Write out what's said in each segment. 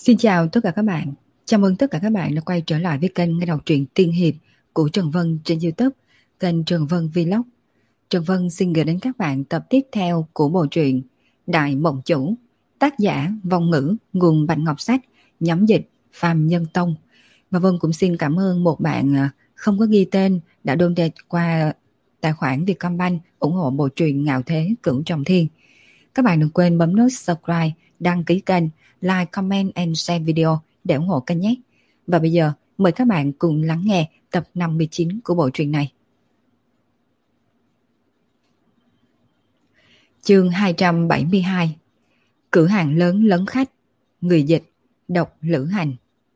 Xin chào tất cả các bạn. Chào mừng tất cả các bạn đã quay trở lại với kênh nghe đọc truyện tiên hiệp của Trần Vân trên YouTube, kênh Trần Vân Vlog. Trần Vân xin gửi đến các bạn tập tiếp theo của bộ truyện Đại Mộng Chủ, tác giả Vong Ngữ, nguồn Bạch Ngọc Sách, nhóm dịch Phàm Nhân Tông. Và Vân cũng xin cảm ơn một bạn không có ghi tên đã donate qua tài khoản Vietcombank ủng hộ bộ truyện Ngạo Thế Cửu Trọng Thiên. Các bạn đừng quên bấm nút subscribe, đăng ký kênh, like, comment and share video để ủng hộ kênh nhé. Và bây giờ mời các bạn cùng lắng nghe tập 59 của bộ truyện này. Chương 272. Cửa hàng lớn lấn khách. Người dịch Độc Lữ Hành.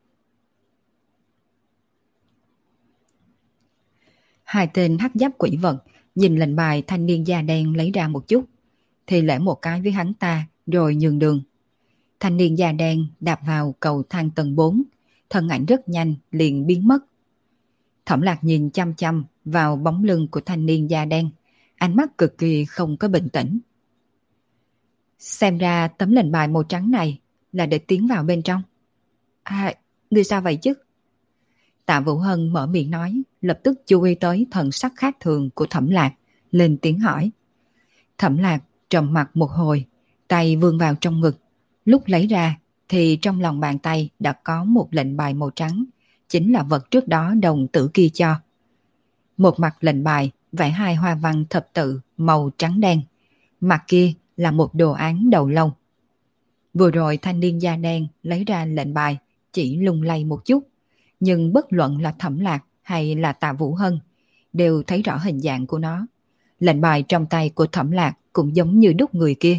Hai tên hắc giáp quỷ vật nhìn lệnh bài thanh niên da đen lấy ra một chút, thì lễ một cái với hắn ta rồi nhường đường. Thanh niên da đen đạp vào cầu thang tầng 4, thân ảnh rất nhanh liền biến mất. Thẩm Lạc nhìn chăm chăm vào bóng lưng của thanh niên da đen, ánh mắt cực kỳ không có bình tĩnh. Xem ra tấm lệnh bài màu trắng này là để tiến vào bên trong. À, người sao vậy chứ? Tạ Vũ Hân mở miệng nói, lập tức chú ý tới thần sắc khác thường của Thẩm Lạc, lên tiếng hỏi. Thẩm Lạc trầm mặt một hồi, tay vươn vào trong ngực. Lúc lấy ra thì trong lòng bàn tay đã có một lệnh bài màu trắng, chính là vật trước đó đồng tử kia cho. Một mặt lệnh bài vẽ hai hoa văn thập tự màu trắng đen, mặt kia là một đồ án đầu lâu. Vừa rồi thanh niên da đen lấy ra lệnh bài chỉ lung lay một chút, nhưng bất luận là Thẩm Lạc hay là Tạ Vũ Hân đều thấy rõ hình dạng của nó. Lệnh bài trong tay của Thẩm Lạc cũng giống như đúc người kia.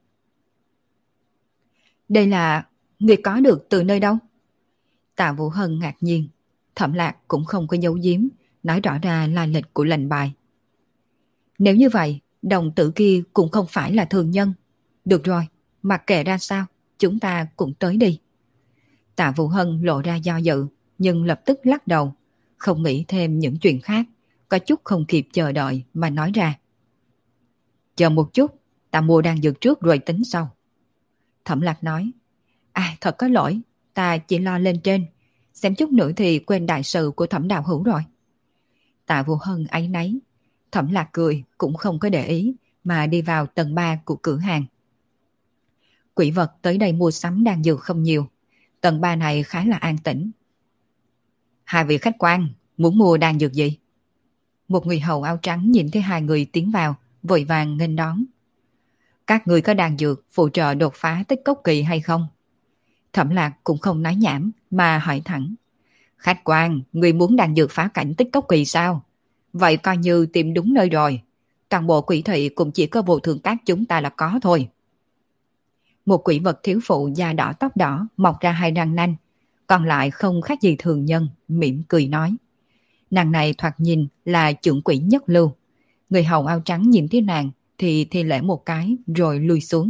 Đây là người có được từ nơi đâu? Tạ Vũ Hân ngạc nhiên. Thẩm Lạc cũng không có giấu giếm, nói rõ ra lai lịch của lệnh bài. Nếu như vậy, đồng tử kia cũng không phải là thường nhân. Được rồi, mặc kệ ra sao, chúng ta cũng tới đi. Tạ Vũ Hân lộ ra do dự, nhưng lập tức lắc đầu, không nghĩ thêm những chuyện khác, có chút không kịp chờ đợi mà nói ra. Chờ một chút, ta mua đan dược trước rồi tính sau. Thẩm Lạc nói, thật có lỗi, ta chỉ lo lên trên, xem chút nữa thì quên đại sự của Thẩm đạo hữu rồi. Tạ Vũ Hân áy náy. Thẩm Lạc cười cũng không có để ý mà đi vào tầng 3 của cửa hàng. Quỷ vật tới đây mua sắm đan dược không nhiều, tầng 3 này khá là an tĩnh. Hai vị khách quan muốn mua đan dược gì? Một người hầu áo trắng nhìn thấy hai người tiến vào, vội vàng nghênh đón. Các người có đan dược phụ trợ đột phá tích cốc kỳ hay không? Thẩm Lạc cũng không nói nhảm mà hỏi thẳng. Khách quan, người muốn đan dược phá cảnh tích cốc kỳ sao? Vậy coi như tìm đúng nơi rồi. Toàn bộ quỷ thị cũng chỉ có Vô Thường Các chúng ta là có thôi. Một quỷ vật thiếu phụ da đỏ tóc đỏ mọc ra hai răng nanh, còn lại không khác gì thường nhân, mỉm cười nói. Nàng này thoạt nhìn là trưởng quỷ nhất lưu. Người hầu áo trắng nhìn thấy nàng thì thi lễ một cái rồi lui xuống.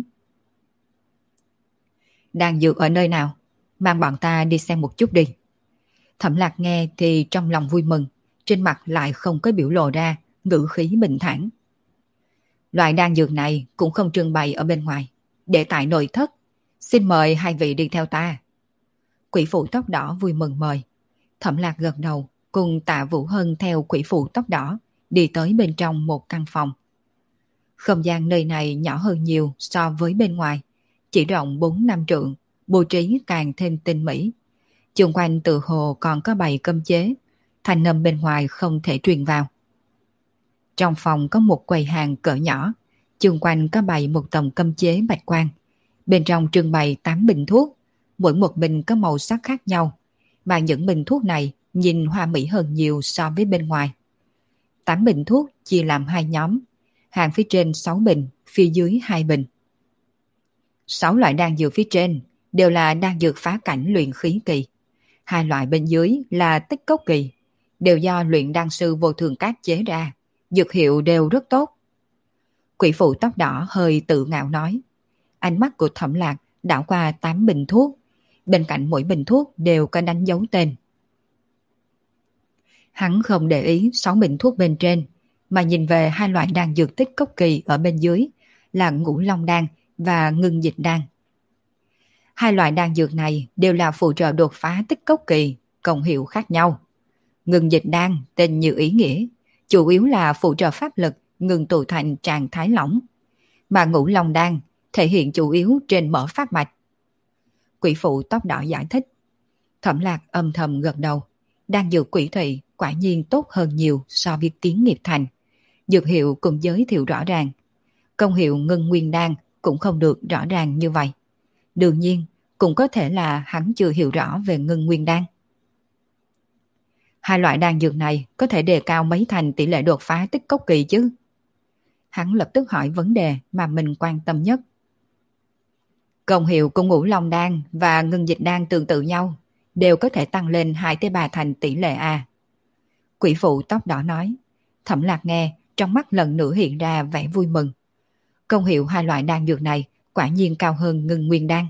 Đan dược ở nơi nào? Mang bọn ta đi xem một chút đi. Thẩm Lạc nghe thì trong lòng vui mừng, trên mặt lại không có biểu lộ ra, ngữ khí bình thản. Loại đan dược này cũng không trưng bày ở bên ngoài, để tại nội thất. Xin mời hai vị đi theo ta. Quỷ phụ tóc đỏ vui mừng mời. Thẩm Lạc gật đầu, cùng Tạ Vũ Hân theo quỷ phụ tóc đỏ đi tới bên trong một căn phòng. Không gian nơi này nhỏ hơn nhiều so với bên ngoài, chỉ rộng 4-5 trượng, bố trí càng thêm tinh mỹ. Xung quanh tự hồ còn có bày cấm chế, thanh âm bên ngoài không thể truyền vào. Trong phòng có một quầy hàng cỡ nhỏ, xung quanh có bày một tầng cấm chế bạch quang. Bên trong trưng bày 8 bình thuốc, mỗi một bình có màu sắc khác nhau, mà những bình thuốc này nhìn hoa mỹ hơn nhiều so với bên ngoài. 8 bình thuốc chia làm hai nhóm, hàng phía trên 6 bình, phía dưới 2 bình. 6 loại đan dược phía trên đều là đan dược phá cảnh luyện khí kỳ. 2 loại bên dưới là tích cốc kỳ, đều do luyện đan sư Vô Thường Các chế ra, dược hiệu đều rất tốt. Quỷ phụ tóc đỏ hơi tự ngạo nói. Ánh mắt của Thẩm Lạc đảo qua 8 bình thuốc, bên cạnh mỗi bình thuốc đều có đánh dấu tên. Hắn không để ý 6 bình thuốc bên trên, mà nhìn về 2 loại đan dược tích cốc kỳ ở bên dưới là Ngũ Long đan và Ngưng Dịch đan. Hai loại đan dược này đều là phụ trợ đột phá tích cốc kỳ, công hiệu khác nhau. Ngừng dịch đan tên như ý nghĩa, chủ yếu là phụ trợ pháp lực ngừng tụ thành trạng thái lỏng, mà ngũ long đan thể hiện chủ yếu trên mở pháp mạch. Quỷ phụ tóc đỏ giải thích. Thẩm Lạc âm thầm gật đầu. Đan dược quỷ thị quả nhiên tốt hơn nhiều so với Kiến Nghiệp Thành. Dược hiệu cũng giới thiệu rõ ràng. Công hiệu ngưng nguyên đan cũng không được rõ ràng như vậy. Đương nhiên, cũng có thể là hắn chưa hiểu rõ về ngưng nguyên đan. Hai loại đan dược này có thể đề cao mấy thành tỷ lệ đột phá tích cốc kỳ chứ? Hắn lập tức hỏi vấn đề mà mình quan tâm nhất. Công hiệu của ngũ long đan và ngưng dịch đan tương tự nhau, đều có thể tăng lên 2-3 thành tỷ lệ A. Quỷ phụ tóc đỏ nói. Thẩm Lạc nghe, trong mắt lần nữa hiện ra vẻ vui mừng. Công hiệu hai loại đan dược này quả nhiên cao hơn ngưng nguyên đan.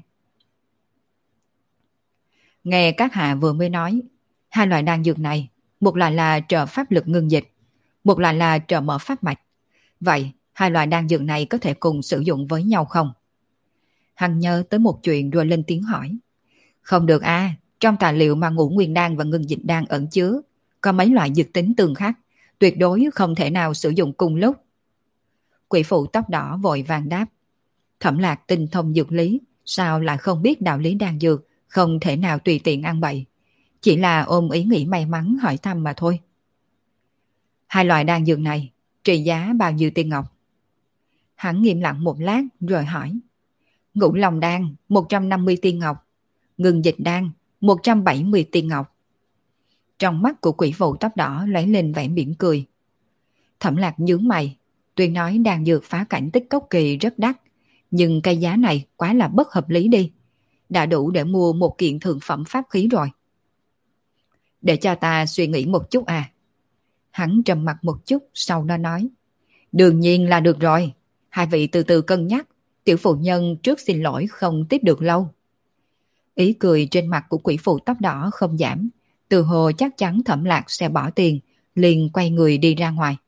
Nghe các hạ vừa mới nói, hai loại đan dược này, một loại là trợ pháp lực ngưng dịch, một loại là trợ mở pháp mạch. Vậy, hai loại đan dược này có thể cùng sử dụng với nhau không? Hắn nhớ tới một chuyện rồi lên tiếng hỏi. Không được a, trong tài liệu mà ngũ nguyên đan và ngưng dịch đan ẩn chứa, có mấy loại dược tính tương khắc, tuyệt đối không thể nào sử dụng cùng lúc. Quỷ phụ tóc đỏ vội vàng đáp. Thẩm Lạc tinh thông dược lý, sao lại không biết đạo lý đan dược, không thể nào tùy tiện ăn bậy. Chỉ là ôm ý nghĩ may mắn hỏi thăm mà thôi. Hai loại đan dược này, trị giá bao nhiêu tiền ngọc? Hắn nghiêm lặng một lát rồi hỏi. Ngũ long đan 150 tiên ngọc, ngưng dịch đan 170 tiên ngọc. Trong mắt của quỷ phụ tóc đỏ lóe lên vẻ mỉm cười. Thẩm Lạc nhướng mày, tuy nói đan dược phá cảnh tích cốc kỳ rất đắt, nhưng cái giá này quá là bất hợp lý đi. Đã đủ để mua một kiện thượng phẩm pháp khí rồi. Để cho ta suy nghĩ một chút à. Hắn trầm mặt một chút, sau đó nói. Đương nhiên là được rồi. Hai vị từ từ cân nhắc. Tiểu phụ nhân trước xin lỗi không tiếp được lâu. Ý cười trên mặt của quỷ phụ tóc đỏ không giảm. Từ hồ chắc chắn Thẩm Lạc sẽ bỏ tiền, liền quay người đi ra ngoài.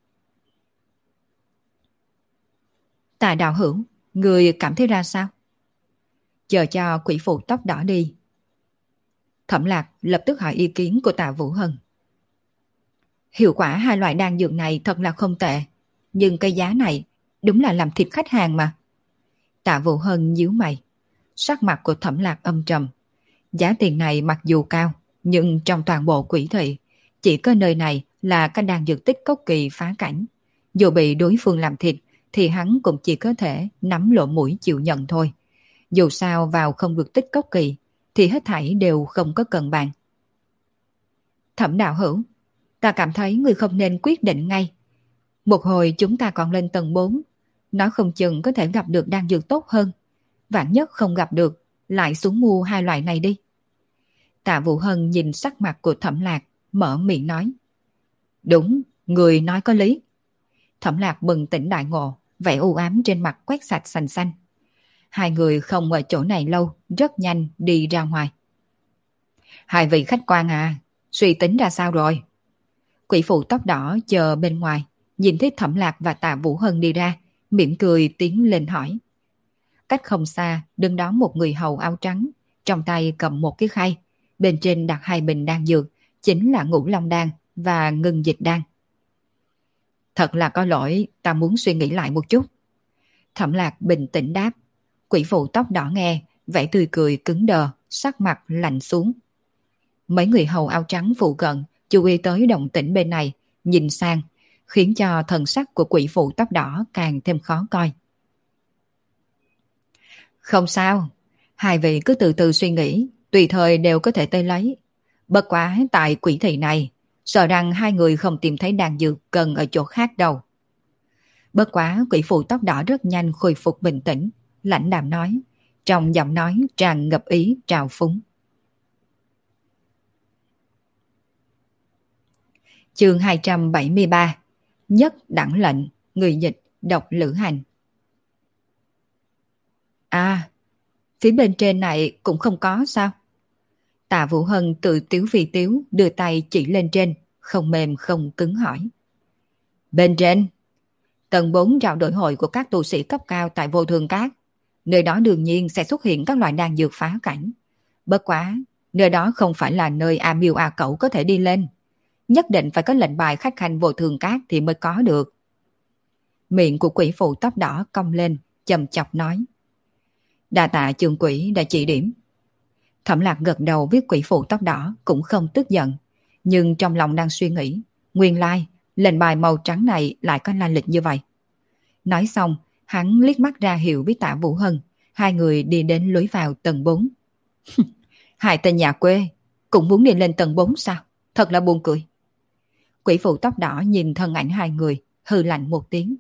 Tạ đạo hữu, người cảm thấy ra sao? Chờ cho quỷ phụ tóc đỏ đi. Thẩm Lạc lập tức hỏi ý kiến của Tạ Vũ Hân. Hiệu quả hai loại đan dược này thật là không tệ, nhưng cái giá này đúng là làm thịt khách hàng mà. Tạ Vũ Hân nhíu mày, sắc mặt của Thẩm Lạc âm trầm. Giá tiền này mặc dù cao, nhưng trong toàn bộ quỷ thị, chỉ có nơi này là cái đan dược tích cốc kỳ phá cảnh. Dù bị đối phương làm thịt, thì hắn cũng chỉ có thể nắm lỗ mũi chịu nhận thôi. Dù sao vào không được tích cốc kỳ, thì hết thảy đều không có cân bằng. Thẩm đạo hữu, ta cảm thấy người không nên quyết định ngay. Một hồi chúng ta còn lên tầng 4, nói không chừng có thể gặp được đan dược tốt hơn. Vạn nhất không gặp được, lại xuống mua hai loại này đi. Tạ Vũ Hân nhìn sắc mặt của Thẩm Lạc, mở miệng nói. Đúng, người nói có lý. Thẩm Lạc bừng tỉnh đại ngộ, vẻ u ám trên mặt quét sạch xanh xanh. Hai người không ở chỗ này lâu, rất nhanh đi ra ngoài. Hai vị khách quan à, suy tính ra sao rồi? Quỷ phụ tóc đỏ chờ bên ngoài, nhìn thấy Thẩm Lạc và Tạ Vũ Hân đi ra, mỉm cười tiến lên hỏi. Cách không xa, đứng đó một người hầu áo trắng, trong tay cầm một cái khay, bên trên đặt hai bình đan dược, chính là ngũ long đan và ngưng dịch đan. Thật là có lỗi, ta muốn suy nghĩ lại một chút. Thẩm Lạc bình tĩnh đáp. Quỷ phụ tóc đỏ nghe, vẻ tươi cười cứng đờ, sắc mặt lạnh xuống. Mấy người hầu áo trắng phụ cận, chú ý tới động tĩnh bên này, nhìn sang, khiến cho thần sắc của quỷ phụ tóc đỏ càng thêm khó coi. Không sao, hai vị cứ từ từ suy nghĩ, tùy thời đều có thể tới lấy. Bất quá tại quỷ thị này, sợ rằng hai người không tìm thấy đan dược cần ở chỗ khác đâu. Bất quá quỷ phụ tóc đỏ rất nhanh khôi phục bình tĩnh, lãnh đạm nói, trong giọng nói tràn ngập ý trào phúng. Chương 273. Nhất đẳng lệnh, người dịch, độc lữ hành. À, phía bên trên này cũng không có sao? Tạ Vũ Hân tự tiếu vì tiếu đưa tay chỉ lên trên, không mềm không cứng hỏi. Bên trên, tầng 4 trao đổi hội của các tu sĩ cấp cao tại Vô Thường Cát. nơi đó đương nhiên sẽ xuất hiện các loại đan dược phá cảnh. Bất quá, nơi đó không phải là nơi A Miêu A Cẩu có thể đi lên. Nhất định phải có lệnh bài khách khanh vô thường cát thì mới có được. Miệng của quỷ phụ tóc đỏ cong lên, chầm chọc nói. Đa tạ trường quỷ đã chỉ điểm. Thẩm Lạc gật đầu với quỷ phụ tóc đỏ cũng không tức giận, nhưng trong lòng đang suy nghĩ, nguyên lai lệnh bài màu trắng này lại có lai lịch như vậy. Nói xong, hắn liếc mắt ra hiệu với Tạ Vũ Hân, hai người đi đến lối vào tầng 4. Hai tên nhà quê cũng muốn đi lên tầng 4 sao? Thật là buồn cười. Quỷ phụ tóc đỏ nhìn thân ảnh hai người, hừ lạnh một tiếng.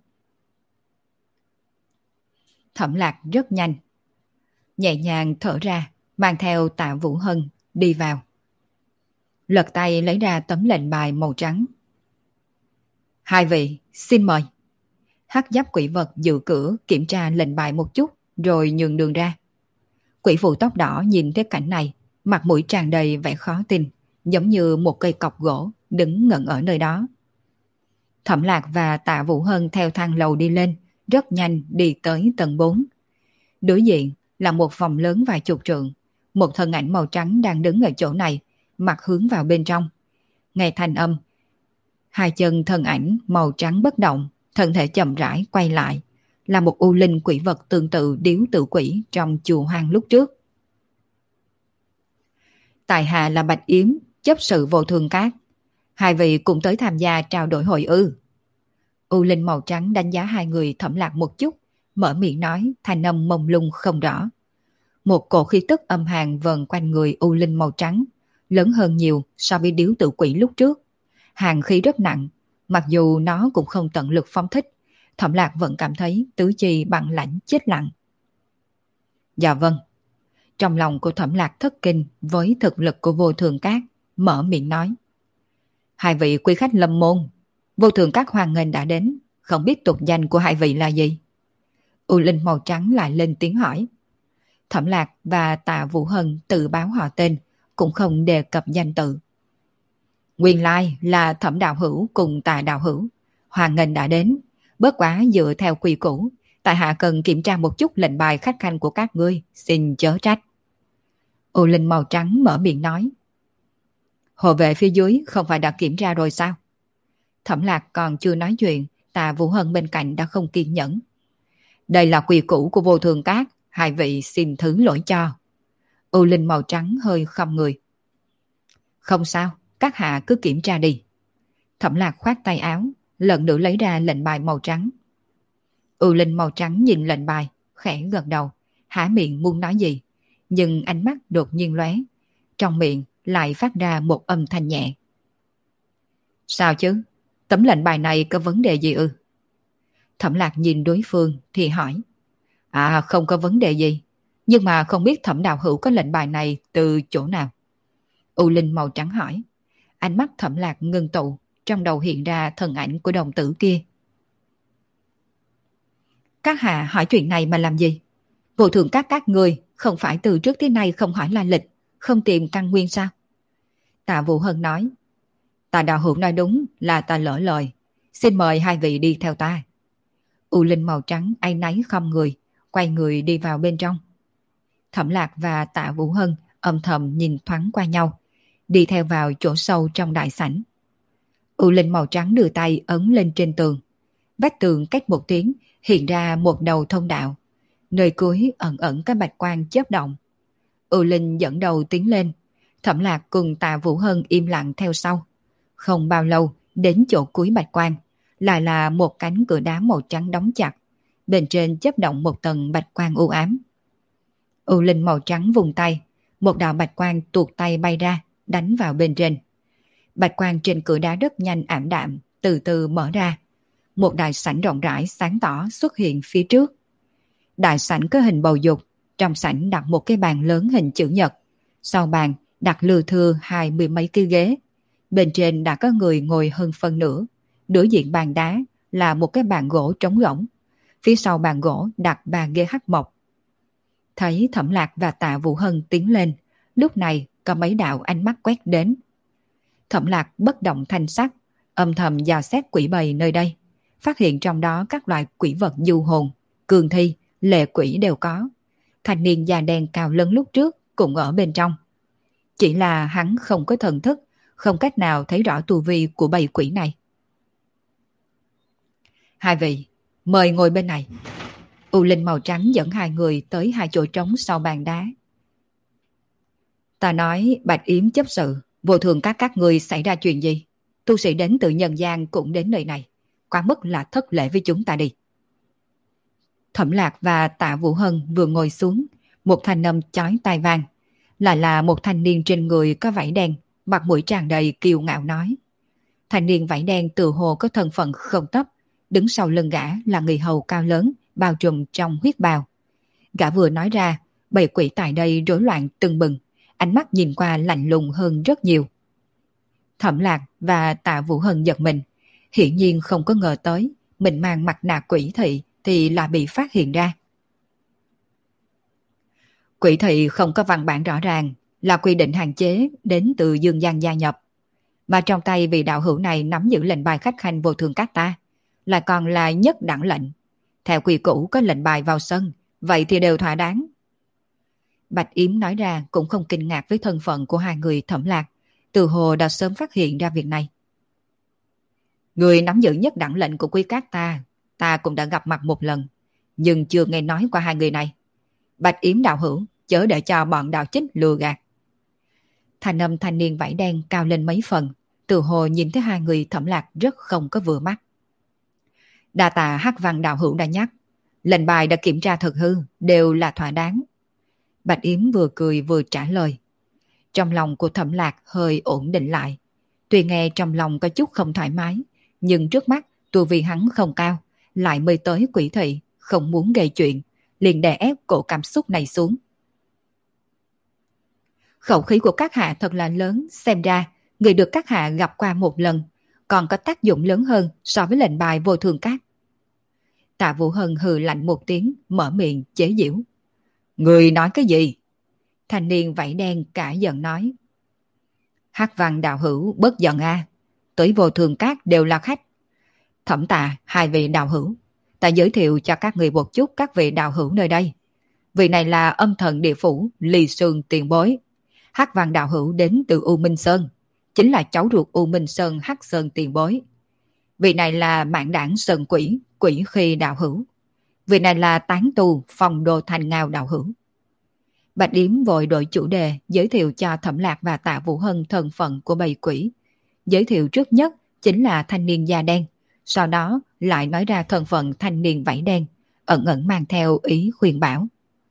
Thẩm Lạc rất nhanh, nhẹ nhàng thở ra, mang theo Tạ Vũ Hân đi vào. Lật tay lấy ra tấm lệnh bài màu trắng. Hai vị, xin mời. Hắc giáp quỷ vật giữ cửa kiểm tra lệnh bài một chút, rồi nhường đường ra. Quỷ phụ tóc đỏ nhìn thấy cảnh này, mặt mũi tràn đầy vẻ khó tin, giống như một cây cọc gỗ đứng ngẩn ở nơi đó. Thẩm Lạc và Tạ Vũ Hân theo thang lầu đi lên, rất nhanh đi tới tầng 4. Đối diện là một phòng lớn vài chục trượng, một thân ảnh màu trắng đang đứng ở chỗ này, mặt hướng vào bên trong. Nghe thanh âm, hai chân thân ảnh màu trắng bất động, thân thể chậm rãi quay lại, là một u linh quỷ vật tương tự điếu tử quỷ trong chùa hoang lúc trước. Tại hạ là Bạch Yếm, chấp sự vô thường cát. Hai vị cùng tới tham gia trao đổi hội ư? U linh màu trắng đánh giá hai người Thẩm Lạc một chút, mở miệng nói, thanh âm mông lung không rõ. Một cổ khí tức âm hàn vần quanh người u linh màu trắng, lớn hơn nhiều so với điếu tử quỷ lúc trước. Hàn khí rất nặng, mặc dù nó cũng không tận lực phóng thích, Thẩm Lạc vẫn cảm thấy tứ chi bằng lãnh chết lặng. Dạ vâng. Trong lòng của Thẩm Lạc thất kinh với thực lực của vô thường cát, mở miệng nói. Hai vị quý khách lâm môn, vô thường cát hoan nghênh đã đến, không biết tục danh của hai vị là gì? U linh màu trắng lại lên tiếng hỏi. Thẩm Lạc và Tạ Vũ Hân tự báo họ tên, cũng không đề cập danh tự. Nguyên lai là Thẩm đạo hữu cùng Tạ đạo hữu, hoan nghênh đã đến, bất quá dựa theo quy củ, tại hạ cần kiểm tra một chút lệnh bài khách khanh của các ngươi, xin chớ trách. U linh màu trắng mở miệng nói. Hộ vệ phía dưới không phải đã kiểm tra rồi sao? Thẩm Lạc còn chưa nói chuyện, Tạ Vũ Hân bên cạnh đã không kiên nhẫn. Đây là quy củ của vô thường cát, hai vị xin thứ lỗi cho. U linh màu trắng hơi khom người. Không sao, các hạ cứ kiểm tra đi. Thẩm Lạc khoát tay áo, lần nữa lấy ra lệnh bài màu trắng. U linh màu trắng nhìn lệnh bài, khẽ gật đầu, há miệng muốn nói gì, nhưng ánh mắt đột nhiên lóe, trong miệng lại phát ra một âm thanh nhẹ. Sao chứ? Tấm lệnh bài này có vấn đề gì ư? Thẩm Lạc nhìn đối phương thì hỏi. À, không có vấn đề gì, nhưng mà không biết Thẩm đạo hữu có lệnh bài này từ chỗ nào? U linh màu trắng hỏi. Ánh mắt Thẩm Lạc ngưng tụ, trong đầu hiện ra thân ảnh của đồng tử kia. Các hạ hỏi chuyện này mà làm gì? Vô thường các người không phải từ trước tới nay không hỏi lai lịch, không tìm căn nguyên sao? Tạ Vũ Hân nói. Tạ đạo hữu nói đúng là ta lỡ lời, xin mời hai vị đi theo ta. U linh màu trắng áy náy khom người, quay người đi vào bên trong. Thẩm Lạc và Tạ Vũ Hân âm thầm nhìn thoáng qua nhau, đi theo vào chỗ sâu trong đại sảnh. U linh màu trắng đưa tay ấn lên trên tường. Vách tường cách một tiếng hiện ra một đầu thông đạo, nơi cuối ẩn ẩn các bạch quang chớp động. U linh dẫn đầu tiến lên, Thẩm Lạc cùng Tạ Vũ Hân im lặng theo sau. Không bao lâu đến chỗ cuối bạch quang, lại là một cánh cửa đá màu trắng đóng chặt, bên trên chớp động một tầng bạch quang u ám. U linh màu trắng vùng tay, một đạo bạch quang tuột tay bay ra, đánh vào bên trên. Bạch quang trên cửa đá rất nhanh ảm đạm, từ từ mở ra. Một đại sảnh rộng rãi sáng tỏ xuất hiện phía trước. Đại sảnh có hình bầu dục, trong sảnh đặt một cái bàn lớn hình chữ nhật. Sau bàn đặt lưa thưa 20 mấy cái ghế. Bên trên đã có người ngồi hơn phân nửa. Đối diện bàn đá là một cái bàn gỗ trống rỗng. Phía sau bàn gỗ đặt 3 ghế hắc mộc. Thấy Thẩm Lạc và Tạ Vũ Hân tiến lên, lúc này có mấy đạo ánh mắt quét đến. Thẩm Lạc bất động thanh sắc, âm thầm dò xét quỷ bầy nơi đây, phát hiện trong đó các loại quỷ vật du hồn, cường thi, lệ quỷ đều có, thanh niên da đen cao lớn lúc trước cũng ở bên trong. Chỉ là hắn không có thần thức, không cách nào thấy rõ tu vi của bầy quỷ này. Hai vị, mời ngồi bên này. U linh màu trắng dẫn hai người tới hai chỗ trống sau bàn đá. Ta nói Bạch Yếm chấp sự, vô thường các ngươi xảy ra chuyện gì? Tu sĩ đến từ nhân gian cũng đến nơi này. Quá mức là thất lễ với chúng ta đi. Thẩm Lạc và Tạ Vũ Hân vừa ngồi xuống, một thanh âm chói tai vang. Lại là một thanh niên trên người có vảy đen, mặt mũi tràn đầy kiêu ngạo nói. Thanh niên vảy đen tự hồ có thân phận không thấp, đứng sau lưng gã là người hầu cao lớn, bao trùm trong huyết bào. Gã vừa nói ra, bầy quỷ tại đây rối loạn tưng bừng, ánh mắt nhìn qua lạnh lùng hơn rất nhiều. Thẩm Lạc và Tạ Vũ Hân giật mình, hiển nhiên không có ngờ tới mình mang mặt nạ quỷ thị thì là bị phát hiện ra. Quỷ thị không có văn bản rõ ràng, là quy định hạn chế đến từ dương gian gia nhập. Mà trong tay vị đạo hữu này nắm giữ lệnh bài khách khanh vô thường các ta, lại còn là nhất đẳng lệnh. Theo quy củ có lệnh bài vào sân, vậy thì đều thỏa đáng. Bạch Yếm nói ra cũng không kinh ngạc với thân phận của hai người Thẩm Lạc, từ hồ đã sớm phát hiện ra việc này. Người nắm giữ nhất đẳng lệnh của quý các ta cũng đã gặp mặt một lần, nhưng chưa nghe nói qua hai người này. Bạch Yếm đạo hữu, chớ để cho bọn đạo chích lừa gạt. Thanh âm thanh niên vảy đen cao lên mấy phần, từ hồ nhìn thấy hai người Thẩm Lạc rất không có vừa mắt. Đa tạ Hắc Văn đạo hữu đã nhắc, lệnh bài đã kiểm tra thực hư, đều là thỏa đáng. Bạch Yếm vừa cười vừa trả lời. Trong lòng của Thẩm Lạc hơi ổn định lại. Tuy nghe trong lòng có chút không thoải mái, nhưng trước mắt tu vi hắn không cao, lại mới tới quỷ thị, không muốn gây chuyện, liền đè ép cổ cảm xúc này xuống. Khẩu khí của các hạ thật là lớn, xem ra người được các hạ gặp qua một lần, còn có tác dụng lớn hơn so với lệnh bài vô thường các. Tạ Vũ Hân hừ lạnh một tiếng, mở miệng chế giễu. Người nói cái gì? Thanh niên vảy đen cả giận nói. Hắc Văn đạo hữu bớt giận a, tới vô thường các đều là khách. Thẩm Tạ, hai vị đạo hữu, ta giới thiệu cho các người một chút các vị đạo hữu nơi đây. Vị này là âm thần địa phủ Ly Sương tiền bối. Hắc Văn đạo hữu đến từ U Minh Sơn, chính là cháu ruột U Minh Sơn Hắc Sơn tiền bối. Vị này là Mạn Đảng Sơn Quỷ Quỷ Khi đạo hữu. Vị này là tán tu Phong Đô Thành Ngao đạo hữu. Bạch Yếm vội đổi chủ đề giới thiệu cho Thẩm Lạc và Tạ Vũ Hân thân phận của bầy quỷ. Giới thiệu trước nhất chính là thanh niên da đen, sau đó lại nói ra thân phận thanh niên vảy đen, ẩn ẩn mang theo ý khuyên bảo.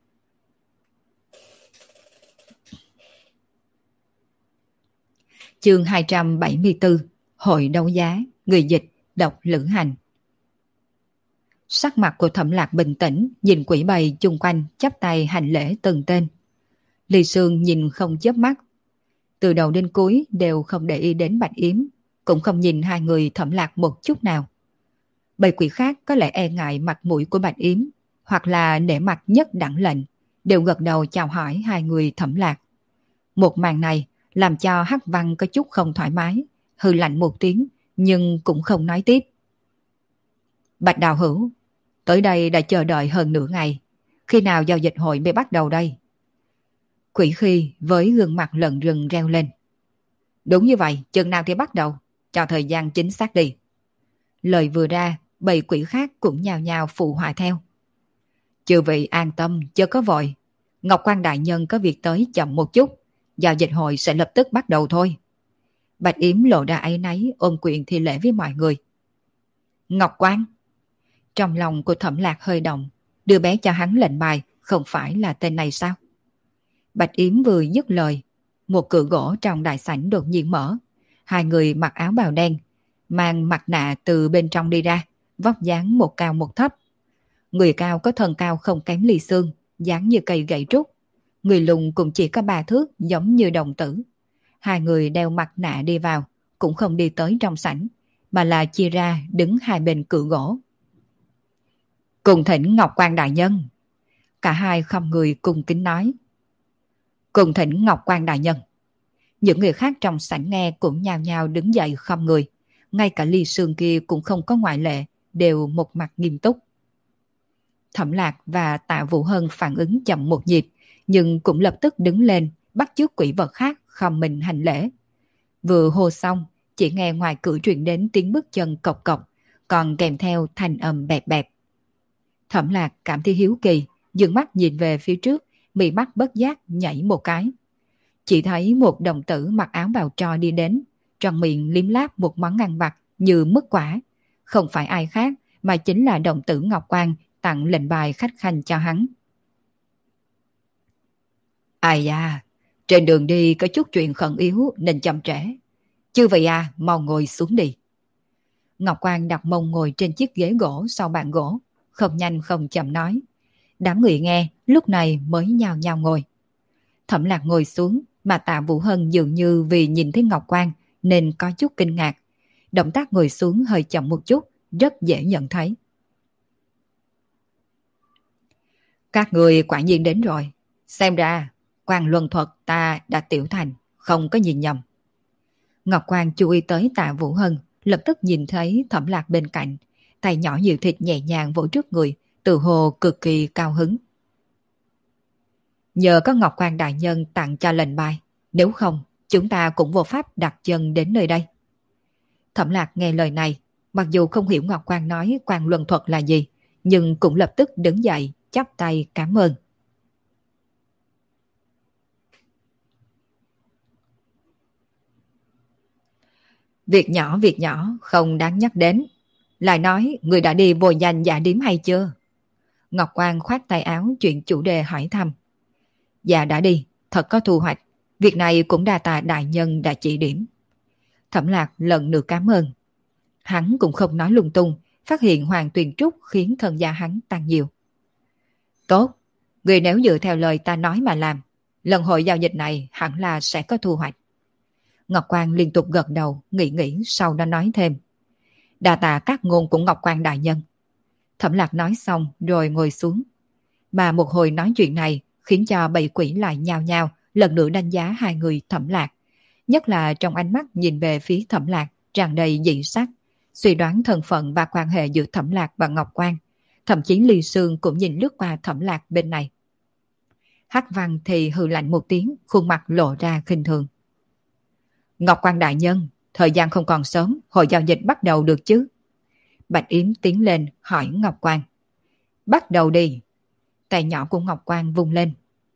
Chương 274, Hội đấu giá, người dịch, độc lữ hành. Sắc mặt của Thẩm Lạc bình tĩnh, nhìn quỷ bầy chung quanh chắp tay hành lễ từng tên. Ly Sương nhìn không chớp mắt. Từ đầu đến cuối đều không để ý đến Bạch Yếm, cũng không nhìn hai người Thẩm Lạc một chút nào. Bầy quỷ khác có lẽ e ngại mặt mũi của Bạch Yếm, hoặc là nể mặt nhất đẳng lệnh, đều gật đầu chào hỏi hai người Thẩm Lạc. Một màn này làm cho Hắc Văn có chút không thoải mái, hừ lạnh một tiếng, nhưng cũng không nói tiếp. Bạch đạo hữu, tới đây đã chờ đợi hơn nửa ngày, khi nào giao dịch hội mới bắt đầu đây? Quỷ Khi với gương mặt lợn rừng reo lên. Đúng như vậy, chừng nào thì bắt đầu, cho thời gian chính xác đi. Lời vừa ra, bầy quỷ khác cũng nhào nhào phụ họa theo. Chư vị an tâm, chớ có vội. Ngọc Quan đại nhân có việc tới chậm một chút, giao dịch hội sẽ lập tức bắt đầu thôi. Bạch Yếm lộ ra áy náy ôm quyền thi lễ với mọi người. Ngọc Quan. Trong lòng của Thẩm Lạc hơi động, đưa bé cho hắn lệnh bài, không phải là tên này sao? Bạch Yếm vừa dứt lời, một cửa gỗ trong đại sảnh đột nhiên mở. Hai người mặc áo bào đen, mang mặt nạ từ bên trong đi ra, vóc dáng một cao một thấp. Người cao có thân cao không kém Ly Sương, dáng như cây gậy trúc. Người lùn cũng chỉ có 3 thước giống như đồng tử. Hai người đeo mặt nạ đi vào, cũng không đi tới trong sảnh, mà là chia ra đứng hai bên cửa gỗ. Cùng thỉnh Ngọc Quan đại nhân. Cả hai không người cùng kính nói. Cùng thỉnh Ngọc Quan đại nhân. Những người khác trong sảnh nghe cũng nhao nhao đứng dậy không người. Ngay cả Ly Sương kia cũng không có ngoại lệ, đều một mặt nghiêm túc. Thẩm Lạc và Tạ Vũ Hân phản ứng chậm một nhịp, nhưng cũng lập tức đứng lên, bắt chước quỷ vật khác khom mình hành lễ. Vừa hô xong, chỉ nghe ngoài cửa truyền đến tiếng bước chân cộc cộc, còn kèm theo thanh âm bẹp bẹp. Thẩm Lạc cảm thấy hiếu kỳ, dừng mắt nhìn về phía trước, mí mắt bất giác nhảy một cái. Chỉ thấy một đồng tử mặc áo bào tro đi đến, trong miệng liếm láp một món ăn vặt như mứt quả. Không phải ai khác mà chính là đồng tử Ngọc Quang tặng lệnh bài khách khanh cho hắn. Ai da, trên đường đi có chút chuyện khẩn yếu nên chậm trễ. Chư vị à, mau ngồi xuống đi. Ngọc Quang đặt mông ngồi trên chiếc ghế gỗ sau bàn gỗ, không nhanh không chậm nói. Đám người nghe lúc này mới nhao nhao ngồi. Thẩm Lạc ngồi xuống, mà Tạ Vũ Hân dường như vì nhìn thấy Ngọc Quang nên có chút kinh ngạc. Động tác ngồi xuống hơi chậm một chút, rất dễ nhận thấy. Các người quả nhiên đến rồi. Xem ra, Quan luân thuật ta đã tiểu thành, không có nhìn nhầm. Ngọc Quang chú ý tới Tạ Vũ Hân, lập tức nhìn thấy Thẩm Lạc bên cạnh, tay nhỏ nhiều thịt nhẹ nhàng vỗ trước người, tự hồ cực kỳ cao hứng. Nhờ có Ngọc Quang đại nhân tặng cho lệnh bài, nếu không, chúng ta cũng vô pháp đặt chân đến nơi đây. Thẩm Lạc nghe lời này, mặc dù không hiểu Ngọc Quang nói quan luân thuật là gì, nhưng cũng lập tức đứng dậy, chắp tay cảm ơn. Việc nhỏ, không đáng nhắc đến. Lại nói, người đã đi bồi danh giả điếm hay chưa? Ngọc Quang khoát tay áo chuyện chủ đề hỏi thăm. Dạ đã đi, thật có thu hoạch. Việc này cũng đa tạ đại nhân đã chỉ điểm. Thẩm Lạc lần nữa cảm ơn. Hắn cũng không nói lung tung, phát hiện Hoàng Tuyền Trúc khiến thân gia hắn tăng nhiều. Tốt, người nếu dựa theo lời ta nói mà làm, lần hội giao dịch này hẳn là sẽ có thu hoạch. Ngọc Quang liên tục gật đầu, nghĩ sau đó nói thêm. Đa tạ các ngôn của Ngọc Quang đại nhân. Thẩm Lạc nói xong rồi ngồi xuống. Mà một hồi nói chuyện này khiến cho bầy quỷ lại nhao nhao lần nữa đánh giá hai người Thẩm Lạc. Nhất là trong ánh mắt nhìn về phía Thẩm Lạc tràn đầy dị sắc, suy đoán thân phận và quan hệ giữa Thẩm Lạc và Ngọc Quang. Thậm chí Ly Sương cũng nhìn lướt qua Thẩm Lạc bên này. Hắc Văn thì hừ lạnh một tiếng, khuôn mặt lộ ra khinh thường. Ngọc Quang đại nhân, thời gian không còn sớm, hội giao dịch bắt đầu được chứ? Bạch Yếm tiến lên hỏi Ngọc Quang. Bắt đầu đi. Tay nhỏ của Ngọc Quang vung lên.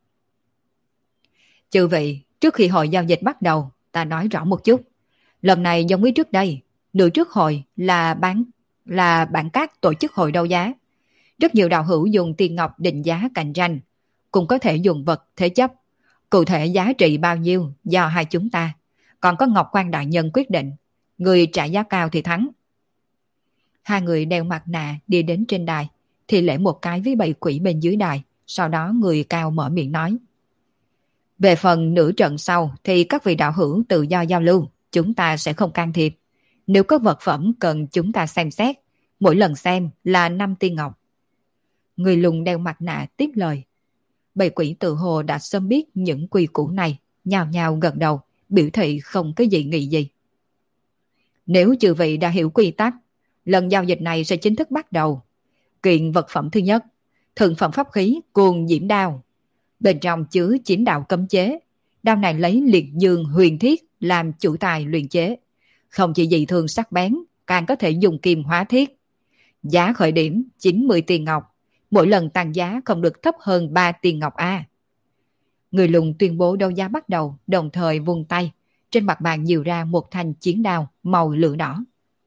Chư vị, trước khi hội giao dịch bắt đầu, ta nói rõ một chút. Lần này giống với trước đây, nửa trước hội là bản các tổ chức hội đấu giá. Rất nhiều đạo hữu dùng tiền ngọc định giá cạnh tranh, cũng có thể dùng vật thế chấp. Cụ thể giá trị bao nhiêu do hai chúng ta. Còn có Ngọc Quang đại nhân quyết định, người trả giá cao thì thắng. Hai người đeo mặt nạ đi đến trên đài, thì lễ một cái với bầy quỷ bên dưới đài, sau đó người cao mở miệng nói. Về phần nửa trận sau thì các vị đạo hữu tự do giao lưu, chúng ta sẽ không can thiệp. Nếu có vật phẩm cần chúng ta xem xét, mỗi lần xem là 5 tiên ngọc. Người lùn đeo mặt nạ tiếp lời. Bầy quỷ tự hồ đã sớm biết những quy củ này, nhào nhào gật đầu, biểu thị không có gì nghị gì. Nếu chư vị đã hiểu quy tắc, lần giao dịch này sẽ chính thức bắt đầu. Kiện vật phẩm thứ nhất, thượng phẩm pháp khí Cuồng Diễm Đao. Bên trong chứa 9 đạo cấm chế. Đao này lấy liệt dương huyền thiết làm chủ tài luyện chế. Không chỉ dị thường sắc bén, càng có thể dùng kim hóa thiết. Giá khởi điểm 90 tiền ngọc. Mỗi lần tăng giá không được thấp hơn 3 tiền ngọc A. Người lùn tuyên bố đấu giá bắt đầu, đồng thời vung tay. Trên mặt bàn nhiều ra một thanh chiến đao màu lửa đỏ.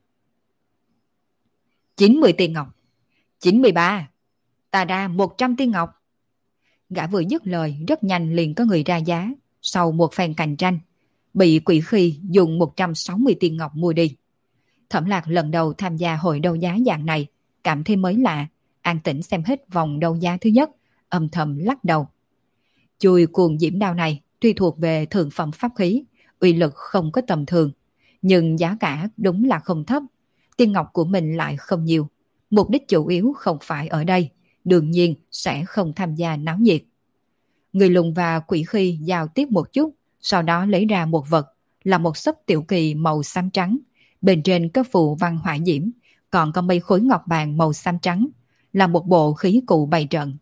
90 tiền ngọc. 93. Ta ra 100 tiền ngọc. Gã vừa dứt lời, rất nhanh liền có người ra giá. Sau một phen cạnh tranh, bị quỷ khi dùng 160 tiền ngọc mua đi. Thẩm Lạc lần đầu tham gia hội đấu giá dạng này, cảm thấy mới lạ, an tĩnh xem hết vòng đấu giá thứ nhất, âm thầm lắc đầu. Chùi Cuồng Diễm Đao này tuy thuộc về thượng phẩm pháp khí, uy lực không có tầm thường, nhưng giá cả đúng là không thấp. Tiền ngọc của mình lại không nhiều, mục đích chủ yếu không phải ở đây, đương nhiên sẽ không tham gia náo nhiệt. Người lùn và quỷ khi giao tiếp một chút, sau đó lấy ra một vật, là một xấp tiểu kỳ màu xám trắng, bên trên có phù văn hỏa diễm, còn có mấy khối ngọc bàn màu xám trắng, là một bộ khí cụ bày trận.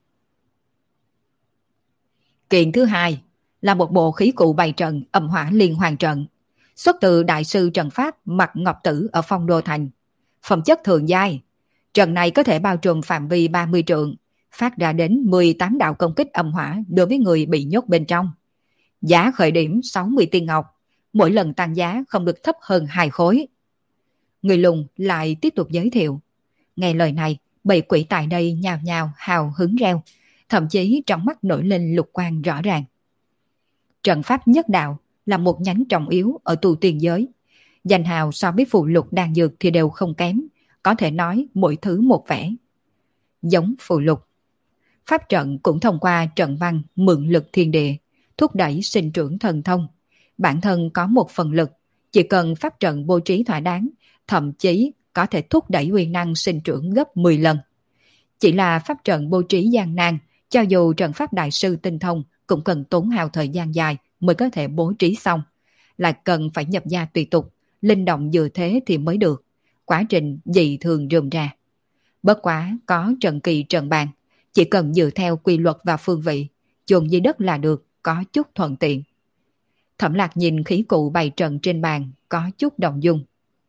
Kiện thứ hai là một bộ khí cụ bày trận âm hỏa liên hoàn trận, xuất từ đại sư trận pháp Mạc Ngọc Tử ở Phong Đô Thành. Phẩm chất thường giai, trận này có thể bao trùm phạm vi 30 trượng, phát ra đến 18 đạo công kích âm hỏa đối với người bị nhốt bên trong. Giá khởi điểm 60 tiên ngọc, mỗi lần tăng giá không được thấp hơn 2 khối. Người lùn lại tiếp tục giới thiệu. Nghe lời này, bầy quỷ tại đây nhào nhào hào hứng reo, thậm chí trong mắt nổi lên lục quang rõ ràng. Trận pháp nhất đạo là một nhánh trọng yếu ở tu tiên giới. Danh hào so với phù lục đan dược thì đều không kém, có thể nói mỗi thứ một vẻ. Giống phù lục, pháp trận cũng thông qua trận văn mượn lực thiên địa, thúc đẩy sinh trưởng thần thông. Bản thân có một phần lực, chỉ cần pháp trận bố trí thỏa đáng, thậm chí có thể thúc đẩy uy năng sinh trưởng gấp 10 lần. Chỉ là pháp trận bố trí gian nan, cho dù trận pháp đại sư tinh thông cũng cần tốn hao thời gian dài mới có thể bố trí xong. Lại cần phải nhập gia tùy tục, linh động vừa thế thì mới được. Quá trình dị thường rườm rà. Bất quá có trận kỳ trận bàn, chỉ cần dựa theo quy luật và phương vị, chôn dưới đất là được, có chút thuận tiện. Thẩm Lạc nhìn khí cụ bày trận trên bàn, có chút động dung.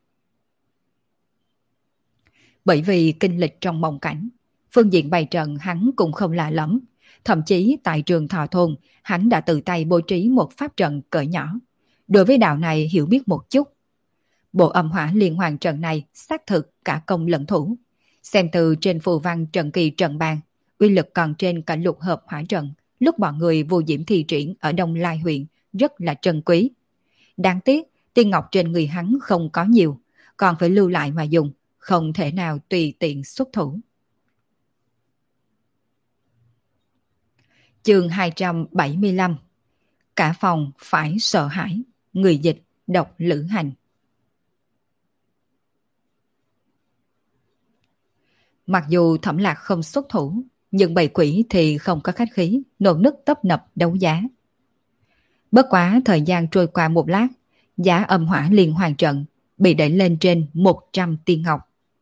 Bởi vì kinh lịch trong mộng cảnh, phương diện bày trận hắn cũng không lạ lắm. Thậm chí tại trường Thọ Thôn, hắn đã tự tay bố trí một pháp trận cỡ nhỏ. Đối với đạo này hiểu biết một chút. Bộ âm hỏa liên hoàn trận này xác thực cả công lẫn thủ. Xem từ trên phù văn trận kỳ trận bàn, uy lực còn trên cả lục hợp hỏa trận, lúc bọn người vô diễm thi triển ở Đông Lai huyện rất là trân quý. Đáng tiếc, tiên ngọc trên người hắn không có nhiều, còn phải lưu lại mà dùng, không thể nào tùy tiện xuất thủ. Chương 275. Cả phòng phải sợ hãi. Người dịch độc Lữ Hành. Mặc dù Thẩm Lạc không xuất thủ, nhưng bầy quỷ thì không có khách khí, nôn nức tấp nập đấu giá. Bất quá thời gian trôi qua một lát, giá âm hỏa liên hoàn trận bị đẩy lên trên 100 tiên ngọc.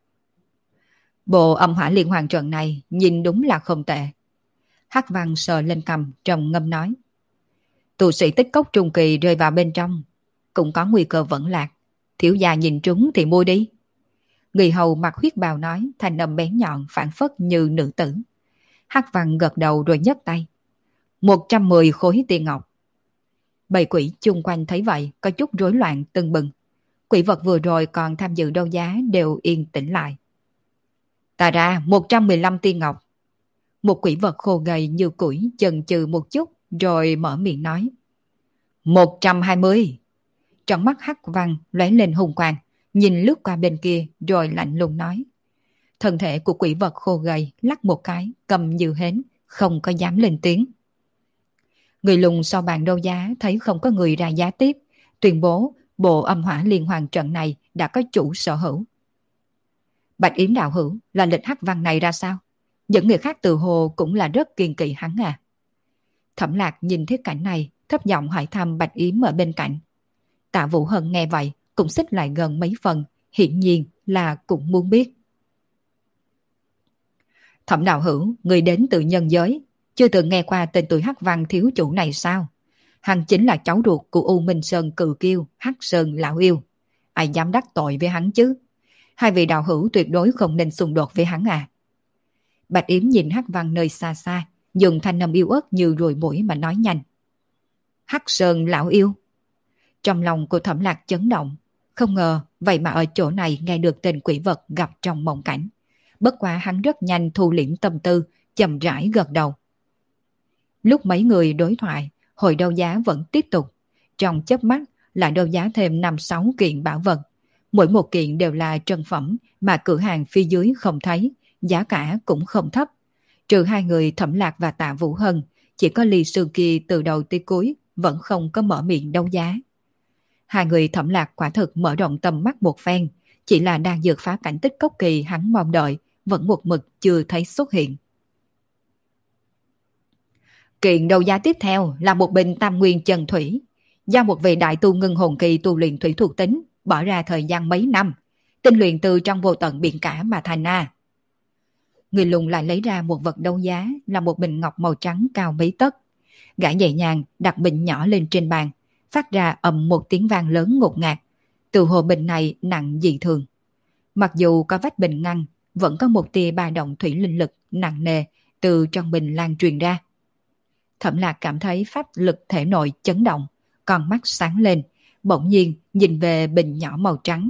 Bộ âm hỏa liên hoàn trận này nhìn đúng là không tệ. Hắc Văn sờ lên cằm trầm ngâm nói. Tu sĩ tích cốc trung kỳ rơi vào bên trong, cũng có nguy cơ vẫn lạc. Thiếu gia nhìn trúng thì mua đi. Người hầu mặc huyết bào nói, thanh âm bén nhọn phản phất như nữ tử. Hắc Văn gật đầu rồi nhấc tay. 110 khối tiền ngọc. Bầy quỷ chung quanh thấy vậy có chút rối loạn tưng bừng. Quỷ vật vừa rồi còn tham dự đấu giá đều yên tĩnh lại. Ta ra 115 tiên ngọc. Một quỷ vật khô gầy như củi chần chừ một chút rồi mở miệng nói. 120. Trong mắt Hắc Văn lóe lên hùng quang, nhìn lướt qua bên kia rồi lạnh lùng nói. Thân thể của quỷ vật khô gầy lắc một cái, cầm như hến, không có dám lên tiếng. Người lùn sau bàn đấu giá thấy không có người ra giá tiếp, tuyên bố bộ âm hỏa liên hoàn trận này đã có chủ sở hữu. Bạch Yến đạo hữu là lịch Hắc Văn này ra sao? Những người khác từ hồ cũng là rất kiêng kỵ hắn à. Thẩm Lạc nhìn thấy cảnh này, thấp giọng hỏi thăm Bạch Yến ở bên cạnh. Tạ Vũ Hân nghe vậy cũng xích lại gần mấy phần, hiển nhiên là cũng muốn biết. Thẩm đạo hữu, người đến từ nhân giới, chưa từng nghe qua tên tuổi Hắc Văn thiếu chủ này sao? Hắn chính là cháu ruột của U Minh Sơn cự kiêu Hắc Sơn lão yêu. Ai dám đắc tội với hắn chứ? Hai vị đạo hữu tuyệt đối không nên xung đột với hắn à. Bạch Yến nhìn Hắc Văn nơi xa xa, dùng thanh âm yếu ớt như ruồi muỗi mà nói nhanh. Hắc Sơn lão yêu. Trong lòng của Thẩm Lạc chấn động, không ngờ vậy mà ở chỗ này nghe được tên quỷ vật gặp trong mộng cảnh. Bất quá hắn rất nhanh thu liễm tâm tư, chậm rãi gật đầu. Lúc mấy người đối thoại, hội đấu giá vẫn tiếp tục. Trong chớp mắt lại đấu giá thêm 5-6 kiện bảo vật. Mỗi một kiện đều là trân phẩm mà cửa hàng phía dưới không thấy, giá cả cũng không thấp. Trừ hai người Thẩm Lạc và Tạ Vũ Hân, chỉ có Ly Sương Kỳ từ đầu tới cuối vẫn không có mở miệng đấu giá. Hai người Thẩm Lạc quả thực mở rộng tầm mắt một phen, chỉ là đang vượt phá cảnh tích cốc kỳ hắn mong đợi, vẫn một mực chưa thấy xuất hiện. Kiện đấu giá tiếp theo là một bình tam nguyên chân thủy, do một vị đại tu ngưng hồn kỳ tu luyện thủy thuộc tính, bỏ ra thời gian mấy năm, tinh luyện từ trong vô tận biển cả mà thành a. Người lùn lại lấy ra một vật đấu giá là một bình ngọc màu trắng cao mấy tấc. Gã nhẹ nhàng đặt bình nhỏ lên trên bàn, phát ra ầm một tiếng vang lớn ngột ngạt. Từ hồ bình này nặng dị thường. Mặc dù có vách bình ngăn, vẫn có một tia ba động thủy linh lực nặng nề từ trong bình lan truyền ra. Thẩm Lạc cảm thấy pháp lực thể nội chấn động, con mắt sáng lên, bỗng nhiên nhìn về bình nhỏ màu trắng.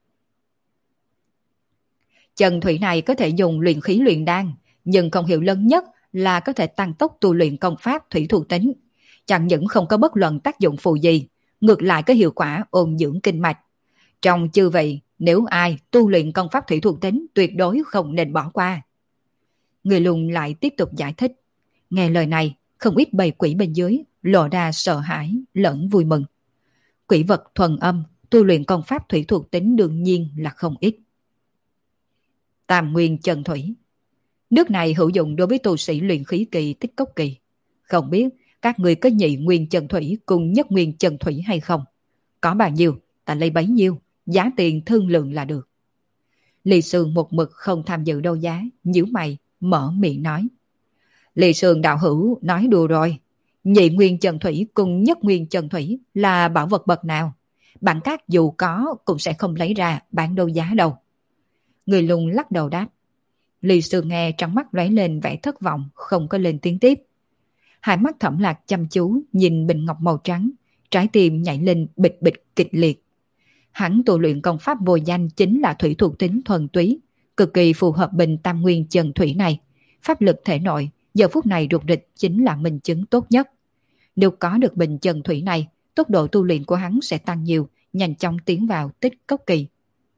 Chân thủy này có thể dùng luyện khí luyện đan, nhưng công hiệu lớn nhất là có thể tăng tốc tu luyện công pháp thủy thuộc tính. Chẳng những không có bất luận tác dụng phụ gì, ngược lại có hiệu quả ôn dưỡng kinh mạch. Trong chư vị, nếu ai tu luyện công pháp thủy thuộc tính tuyệt đối không nên bỏ qua. Người lùn lại tiếp tục giải thích. Nghe lời này, không ít bầy quỷ bên dưới lộ ra sợ hãi lẫn vui mừng. Quỷ vật thuần âm tu luyện công pháp thủy thuộc tính đương nhiên là không ít. Tam nguyên chân thủy. Nước này hữu dụng đối với tu sĩ luyện khí kỳ tích cốc kỳ. Không biết các người có nhị nguyên chân thủy cùng nhất nguyên chân thủy hay không? Có bao nhiêu, ta lấy bấy nhiêu, giá tiền thương lượng là được. Lý Sương một mực không tham dự đấu giá, nhíu mày, mở miệng nói. Lý Sương đạo hữu nói đùa rồi. Nhị nguyên chân thủy cùng nhất nguyên chân thủy là bảo vật bậc nào? Bản các dù có cũng sẽ không lấy ra bán đấu giá đâu. Người lùn lắc đầu đáp. Lý Sương nghe trong mắt lóe lên vẻ thất vọng, không có lên tiếng tiếp. Hai mắt Thẩm Lạc chăm chú nhìn bình ngọc màu trắng, trái tim nhảy lên bịch bịch kịch liệt. Hắn tu luyện công pháp vô danh chính là thủy thuộc tính thuần túy, cực kỳ phù hợp bình tam nguyên chân thủy này. Pháp lực thể nội giờ phút này rụt rịch chính là minh chứng tốt nhất. Nếu có được bình chân thủy này, tốc độ tu luyện của hắn sẽ tăng nhiều, nhanh chóng tiến vào tích cốc kỳ.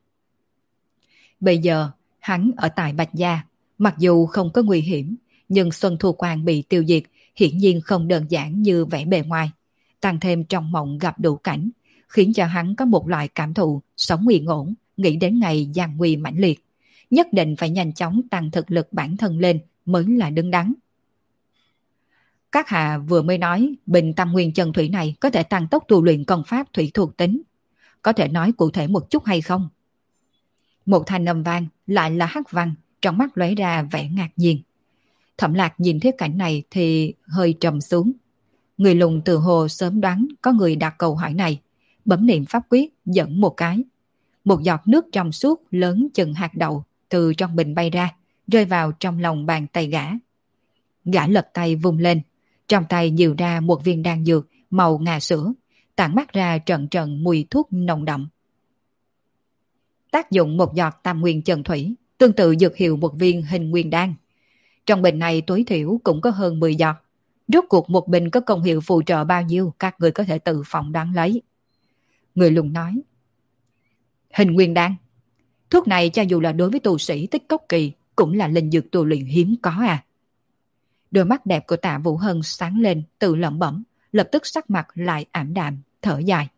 Bây giờ, hắn ở tại Bạch Gia, mặc dù không có nguy hiểm, nhưng Xuân Thu Quan bị tiêu diệt hiển nhiên không đơn giản như vẻ bề ngoài. Tăng thêm trong mộng gặp đủ cảnh, khiến cho hắn có một loại cảm thụ sống yên ổn, nghĩ đến ngày gian nguy mãnh liệt. Nhất định phải nhanh chóng tăng thực lực bản thân lên mới là đứng đắn. Các hạ vừa mới nói bình tam nguyên chân thủy này có thể tăng tốc tu luyện công pháp thủy thuộc tính. Có thể nói cụ thể một chút hay không? Một thanh âm vang lại là Hắc Văn, trong mắt lóe ra vẻ ngạc nhiên. Thẩm Lạc nhìn thấy cảnh này thì hơi trầm xuống. Người lùn từ hồ sớm đoán có người đặt câu hỏi này, bấm niệm pháp quyết dẫn một cái. Một giọt nước trong suốt lớn chừng hạt đậu từ trong bình bay ra, rơi vào trong lòng bàn tay gã. Gã lật tay vung lên, trong tay nhiều ra một viên đan dược màu ngà sữa, tản mát ra trận trận mùi thuốc nồng đậm. Tác dụng một giọt tam nguyên chân thủy, tương tự dược hiệu một viên hình nguyên đan. Trong bình này tối thiểu cũng có hơn 10 giọt. Rốt cuộc một bình có công hiệu phù trợ bao nhiêu các người có thể tự phỏng đoán lấy. Người lùn nói. Hình nguyên đan. Thuốc này cho dù là đối với tu sĩ tích cốc kỳ cũng là linh dược tu luyện hiếm có à. Đôi mắt đẹp của Tạ Vũ Hân sáng lên, tự lẩm bẩm, lập tức sắc mặt lại ảm đạm, thở dài.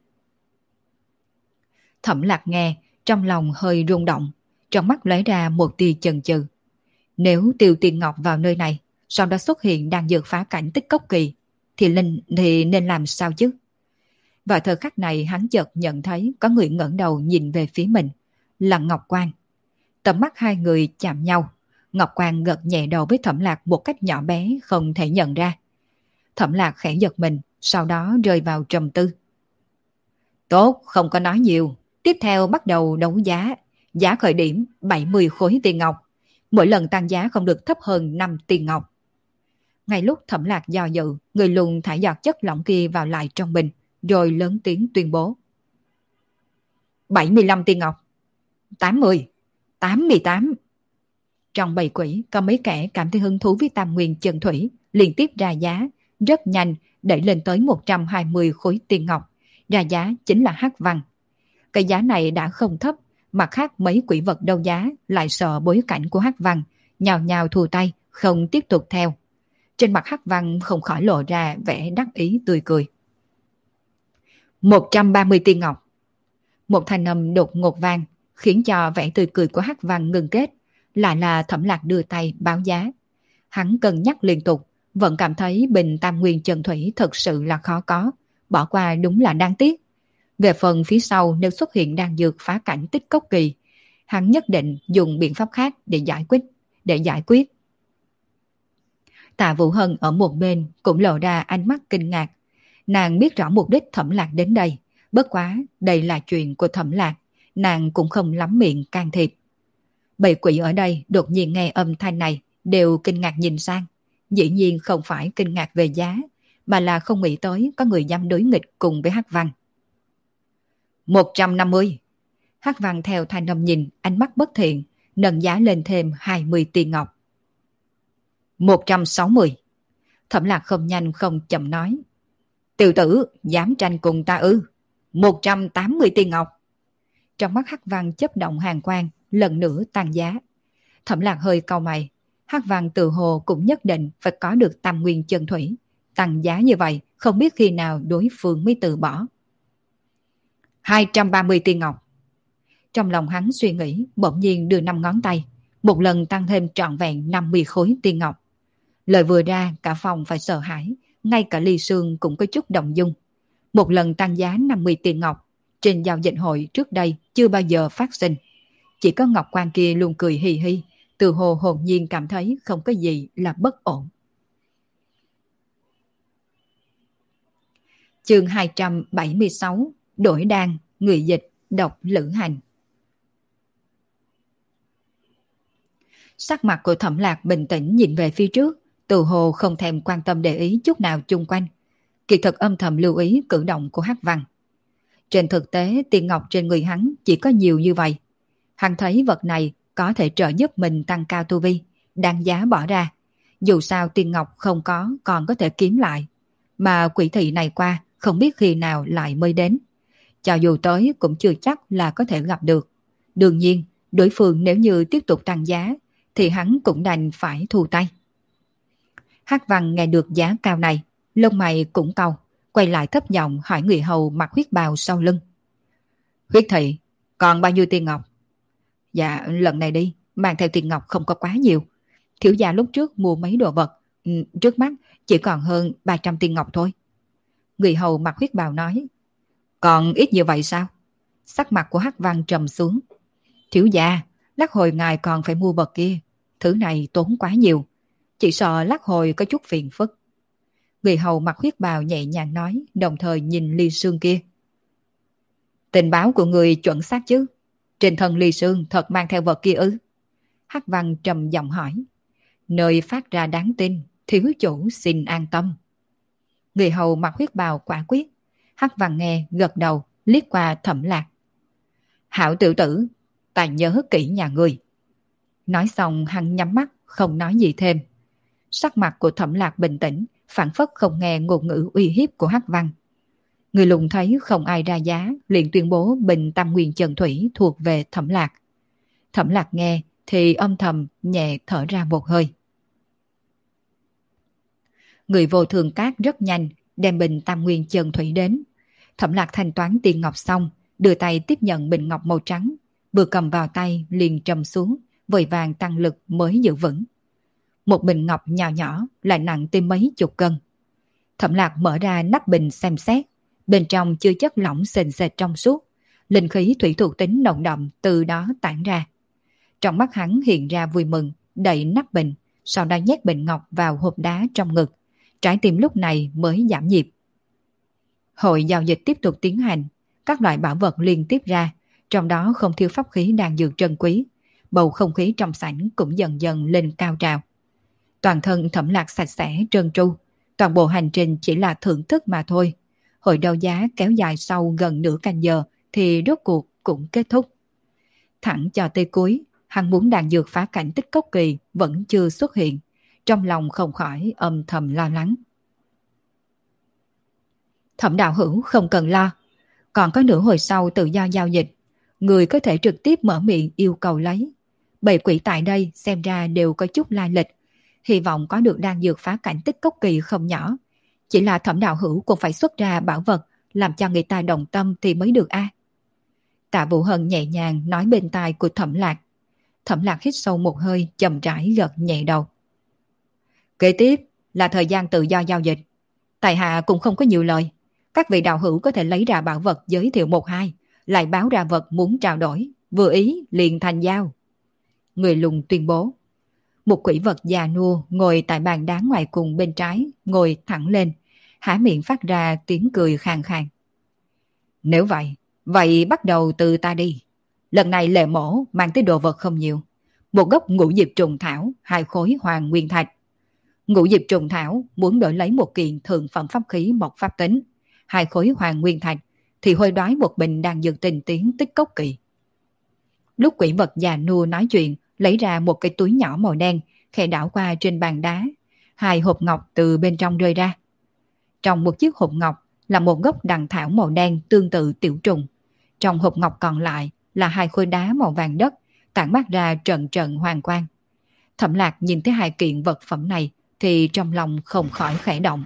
Thẩm Lạc nghe, trong lòng hơi rung động, trong mắt lóe ra một tia chần chừ. Nếu Tiêu Tiên Ngọc vào nơi này, sau đó xuất hiện đang dược phá cảnh tích cốc kỳ, thì nên làm sao chứ? Vào thời khắc này hắn chợt nhận thấy có người ngẩng đầu nhìn về phía mình, là Ngọc Quan. Tầm mắt hai người chạm nhau, Ngọc Quan gật nhẹ đầu với Thẩm Lạc một cách nhỏ bé không thể nhận ra. Thẩm Lạc khẽ giật mình, sau đó rơi vào trầm tư. Tốt, không có nói nhiều. Tiếp theo bắt đầu đấu giá. Giá khởi điểm 70 khối tiền ngọc. Mỗi lần tăng giá không được thấp hơn 5 tiền ngọc. Ngay lúc Thẩm Lạc do dự, người lùn thải giọt chất lỏng kia vào lại trong bình, rồi lớn tiếng tuyên bố. 75 tiền ngọc. 80. 88. Trong bầy quỷ có mấy kẻ cảm thấy hứng thú với tam nguyên chân thủy, liên tiếp ra giá, rất nhanh đẩy lên tới 120 khối tiền ngọc. Ra giá chính là Hắc Văn. Cái giá này đã không thấp, mặt khác mấy quỷ vật đấu giá lại sợ bối cảnh của Hắc Văn, nhào nhào thù tay, không tiếp tục theo. Trên mặt Hắc Văn không khỏi lộ ra vẻ đắc ý tươi cười. 130 tiền ngọc. Một thanh âm đột ngột vang, khiến cho vẻ tươi cười của Hắc Văn ngừng kết, lại là Thẩm Lạc đưa tay báo giá. Hắn cân nhắc liên tục, vẫn cảm thấy bình tam nguyên chân thủy thật sự là khó có, bỏ qua đúng là đáng tiếc. Về phần phía sau nếu xuất hiện đan dược phá cảnh tích cốc kỳ, hắn nhất định dùng biện pháp khác để giải quyết. để giải quyết. Tạ Vũ Hân ở một bên cũng lộ ra ánh mắt kinh ngạc. Nàng biết rõ mục đích Thẩm Lạc đến đây, bất quá đây là chuyện của Thẩm Lạc, nàng cũng không lắm miệng can thiệp. Bầy quỷ ở đây đột nhiên nghe âm thanh này đều kinh ngạc nhìn sang. Dĩ nhiên không phải kinh ngạc về giá, mà là không nghĩ tới có người dám đối nghịch cùng với Hắc Văn. 150. Hắc Văn theo thanh âm nhìn, ánh mắt bất thiện, nâng giá lên thêm 20 tiền ngọc. 160. Thẩm Lạc không nhanh không chậm nói. Tiểu tử, dám tranh cùng ta ư? 180 tiền ngọc. Trong mắt Hắc Văn chớp động hàn quang, lần nữa tăng giá. Thẩm Lạc hơi cau mày. Hắc Văn tự hồ cũng nhất định phải có được tam nguyên chân thủy. Tăng giá như vậy, không biết khi nào đối phương mới từ bỏ. 230 tiền ngọc. Trong lòng hắn suy nghĩ, bỗng nhiên đưa 5 ngón tay, một lần tăng thêm trọn vẹn 50 khối tiền ngọc. Lời vừa ra, cả phòng phải sợ hãi, ngay cả Ly Sương cũng có chút động dung. Một lần tăng giá 50 tiền ngọc, trên giao dịch hội trước đây chưa bao giờ phát sinh. Chỉ có Ngọc Quan kia luôn cười hì hì, từ hồ hồn nhiên cảm thấy không có gì là bất ổn. Chương 276, đổi đan, người dịch, độc lữ hành. Sắc mặt của Thẩm Lạc bình tĩnh nhìn về phía trước, từ hồ không thèm quan tâm để ý chút nào chung quanh. Kỳ thực âm thầm lưu ý cử động của Hắc Văn. Trên thực tế, tiền ngọc trên người hắn chỉ có nhiều như vậy. Hắn thấy vật này có thể trợ giúp mình tăng cao tu vi, đáng giá bỏ ra. Dù sao tiền ngọc không có còn có thể kiếm lại. Mà quỷ thị này qua không biết khi nào lại mới đến. Cho dù tới cũng chưa chắc là có thể gặp được. Đương nhiên, đối phương nếu như tiếp tục tăng giá thì hắn cũng đành phải thu tay. Hắc Văn nghe được giá cao này, lông mày cũng cau, quay lại thấp giọng hỏi người hầu mặc huyết bào sau lưng. Huyết thị, còn bao nhiêu tiền ngọc? Dạ, lần này đi, mang theo tiền ngọc không có quá nhiều. Thiếu gia lúc trước mua mấy đồ vật, trước mắt chỉ còn hơn 300 tiền ngọc thôi. Người hầu mặc huyết bào nói. Còn ít như vậy sao? Sắc mặt của Hắc Văn trầm xuống. Thiếu gia, lát hồi ngài còn phải mua vật kia. Thứ này tốn quá nhiều. Chỉ sợ lát hồi có chút phiền phức. Người hầu mặc huyết bào nhẹ nhàng nói, đồng thời nhìn Ly Sương kia. Tình báo của người chuẩn xác chứ? Trên thân Ly Sương thật mang theo vật kia ư? Hắc Văn trầm giọng hỏi. Nơi phát ra đáng tin, thiếu chủ xin an tâm. Người hầu mặc huyết bào quả quyết. Hắc Văn nghe gật đầu, liếc qua Thẩm Lạc. Hảo tiểu tử, ta nhớ kỹ nhà người. Nói xong hắn nhắm mắt, không nói gì thêm. Sắc mặt của Thẩm Lạc bình tĩnh, phản phất không nghe ngôn ngữ uy hiếp của Hắc Văn. Người lùng thấy không ai ra giá, liền tuyên bố bình tam nguyên chân thủy thuộc về Thẩm Lạc. Thẩm Lạc nghe thì âm thầm nhẹ thở ra một hơi. Người vô thường cát rất nhanh đem bình tam nguyên chân thủy đến. Thẩm Lạc thanh toán tiền ngọc xong, đưa tay tiếp nhận bình ngọc màu trắng, vừa cầm vào tay liền trầm xuống, vội vàng tăng lực mới giữ vững. Một bình ngọc nhỏ nhỏ lại nặng tới mấy chục cân. Thẩm Lạc mở ra nắp bình xem xét, bên trong chưa chất lỏng sền sệt trong suốt, linh khí thủy thuộc tính nồng đậm từ đó tản ra. Trong mắt hắn hiện ra vui mừng, đậy nắp bình, sau đó nhét bình ngọc vào hộp đá trong ngực, trái tim lúc này mới giảm nhịp. Hội giao dịch tiếp tục tiến hành, các loại bảo vật liên tiếp ra, trong đó không thiếu pháp khí đang dược trân quý, bầu không khí trong sảnh cũng dần dần lên cao trào. Toàn thân Thẩm Lạc sạch sẽ trơn tru, toàn bộ hành trình chỉ là thưởng thức mà thôi. Hội đấu giá kéo dài sau gần nửa canh giờ thì rốt cuộc cũng kết thúc. Thẳng cho tới cuối, hắn muốn đàn dược phá cảnh Tích Cốc Kỳ vẫn chưa xuất hiện, trong lòng không khỏi âm thầm lo lắng. Thẩm đạo hữu không cần lo, còn có nửa hồi sau tự do giao dịch, người có thể trực tiếp mở miệng yêu cầu lấy. Bầy quỷ tại đây xem ra đều có chút lai lịch, hy vọng có được đan dược phá cảnh Tích Cốc Kỳ không nhỏ. Chỉ là Thẩm đạo hữu cũng phải xuất ra bảo vật làm cho người ta đồng tâm thì mới được a. Tạ Vũ Hân nhẹ nhàng nói bên tai của Thẩm Lạc. Thẩm Lạc hít sâu một hơi, chậm rãi gật nhẹ đầu. Kế tiếp là thời gian tự do giao dịch. Tại hạ cũng không có nhiều lời. Các vị đạo hữu có thể lấy ra bảo vật giới thiệu một hai, lại báo ra vật muốn trao đổi, vừa ý liền thành giao. Người lùng tuyên bố. Một quỷ vật già nua ngồi tại bàn đá ngoài cùng bên trái, ngồi thẳng lên, há miệng phát ra tiếng cười khàn khàn. Nếu vậy, vậy bắt đầu từ ta đi. Lần này lệ mổ mang tới đồ vật không nhiều. Một gốc ngũ diệp trùng thảo, 2 khối hoàng nguyên thạch. Ngũ diệp trùng thảo muốn đổi lấy một kiện thượng phẩm pháp khí một pháp tính, 2 khối hoàng nguyên thạch thì hôi đoái một bình đang dược tình tiến tích cốc kỳ. Lúc quỷ vật già nua nói chuyện, lấy ra một cái túi nhỏ màu đen, khẽ đảo qua trên bàn đá. 2 hộp ngọc từ bên trong rơi ra. Trong một chiếc hộp ngọc là một gốc đằng thảo màu đen tương tự tiểu trùng. Trong hộp ngọc còn lại là 2 khối đá màu vàng đất, tản mát ra trận trận hoàng quang. Thẩm Lạc nhìn thấy 2 kiện vật phẩm này thì trong lòng không khỏi khẽ động.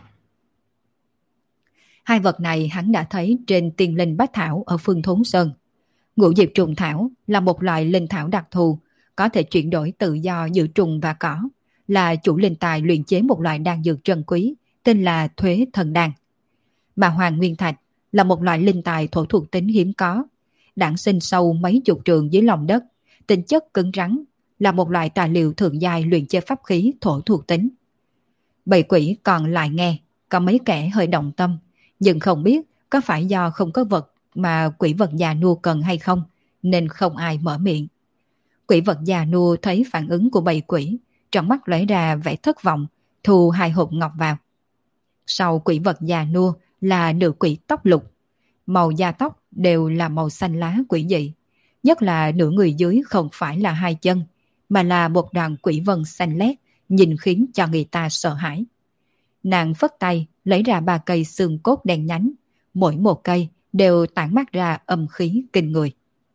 2 vật này hắn đã thấy trên Tiên Linh Bách Thảo ở Phương Thốn Sơn. Ngũ diệp trùng thảo là một loại linh thảo đặc thù, có thể chuyển đổi tự do giữa trùng và cỏ, là chủ linh tài luyện chế một loại đan dược trân quý, tên là Thuế Thần Đan. Mà Hoàng Nguyên Thạch là một loại linh tài thổ thuộc tính hiếm có, đản sinh sâu mấy chục trượng dưới lòng đất, tính chất cứng rắn, là một loại tài liệu thượng giai luyện chế pháp khí thổ thuộc tính. Bầy quỷ còn lại nghe, có mấy kẻ hơi động tâm, nhưng không biết có phải do không có vật mà quỷ vật già nua cần hay không, nên không ai mở miệng. Quỷ vật già nua thấy phản ứng của bầy quỷ, trong mắt lóe ra vẻ thất vọng, thu 2 hộp ngọc vào. Sau quỷ vật già nua là nữ quỷ tóc lục, màu da tóc đều là màu xanh lá quỷ dị, nhất là nửa người dưới không phải là 2 chân, mà là một đoàn quỷ vân xanh lét, nhìn khiến cho người ta sợ hãi. Nàng phất tay lấy ra 3 cây xương cốt đen nhánh, mỗi một cây đều tản mát ra âm khí kinh người.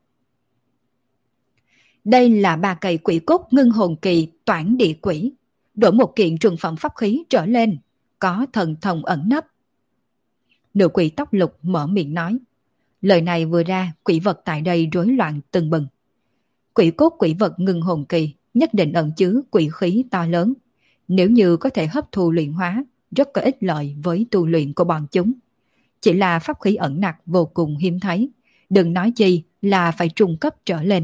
Đây là 3 cây quỷ cốt ngưng hồn kỳ toản địa quỷ, đổi một kiện trường phẩm pháp khí trở lên, có thần thông ẩn nấp. Nữ quỷ tóc lục mở miệng nói. Lời này vừa ra, quỷ vật tại đây rối loạn tưng bừng. Quỷ cốt quỷ vật ngưng hồn kỳ nhất định ẩn chứa quỷ khí to lớn. Nếu như có thể hấp thu luyện hóa, rất có ích lợi với tu luyện của bọn chúng. Chỉ là pháp khí ẩn nặc vô cùng hiếm thấy, đừng nói chi là phải trung cấp trở lên.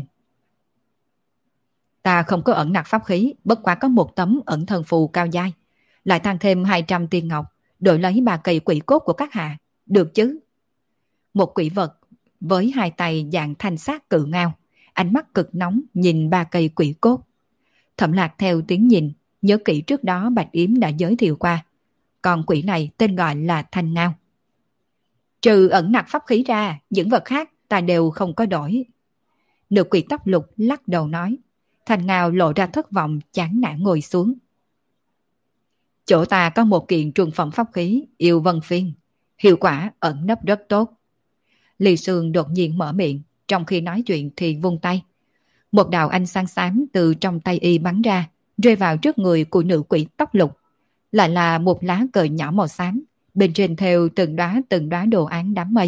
Ta không có ẩn nặc pháp khí, bất quá có một tấm ẩn thần phù cao giai, lại tăng thêm 200 tiên ngọc, đổi lấy 3 cây quỷ cốt của các hạ, được chứ? Một quỷ vật với 2 tay dạng thanh sát cự ngao, ánh mắt cực nóng nhìn 3 cây quỷ cốt. Thẩm Lạc theo tiếng nhìn, nhớ kỹ trước đó Bạch Yếm đã giới thiệu qua. Còn quỷ này tên gọi là Thanh Ngao. Trừ ẩn nặc pháp khí ra, những vật khác ta đều không có đổi. Nữ quỷ tóc lục lắc đầu nói. Thanh Ngao lộ ra thất vọng, chán nản ngồi xuống. Chỗ ta có một kiện trung phẩm pháp khí, Yêu Vân Phiên. Hiệu quả ẩn nấp rất tốt. Lý Sương đột nhiên mở miệng, trong khi nói chuyện thì vung tay. Một đạo ánh sáng xám từ trong tay y bắn ra, rơi vào trước người của nữ quỷ tóc lục. Lại là một lá cờ nhỏ màu xám, bên trên thêu từng đóa đồ án đám mây.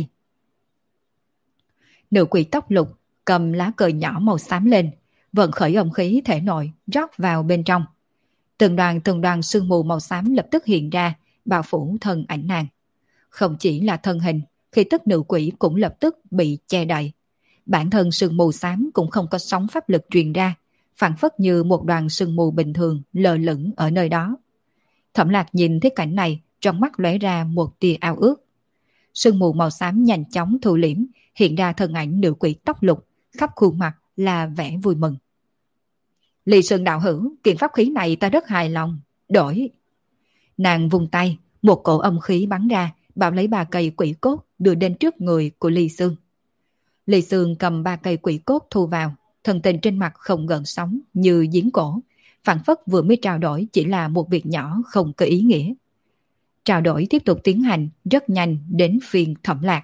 Nữ quỷ tóc lục cầm lá cờ nhỏ màu xám lên, vận khởi âm khí thể nội rót vào bên trong. Từng đoàn sương mù màu xám lập tức hiện ra, bao phủ thân ảnh nàng. Không chỉ là thân hình, khi tức nữ quỷ cũng lập tức bị che đậy. Bản thân sương mù xám cũng không có sóng pháp lực truyền ra, phảng phất như một đoàn sương mù bình thường lờ lửng ở nơi đó. Thẩm Lạc nhìn thấy cảnh này, trong mắt lóe ra một tia ao ước. Sương mù màu xám nhanh chóng thu liễm, hiện ra thân ảnh nữ quỷ tóc lục, khắp khuôn mặt là vẻ vui mừng. Lý Sơn đạo hữu, kiện pháp khí này ta rất hài lòng, đổi. Nàng vung tay, một cổ âm khí bắn ra, bảo lấy 3 cây quỷ cốt đưa đến trước người của Lý Sương. Lý Sương cầm 3 cây quỷ cốt thu vào, thần tình trên mặt không gợn sóng như giếng cổ, phảng phất vừa mới trao đổi chỉ là một việc nhỏ không có ý nghĩa. Trao đổi tiếp tục tiến hành rất nhanh đến phiên Thẩm Lạc.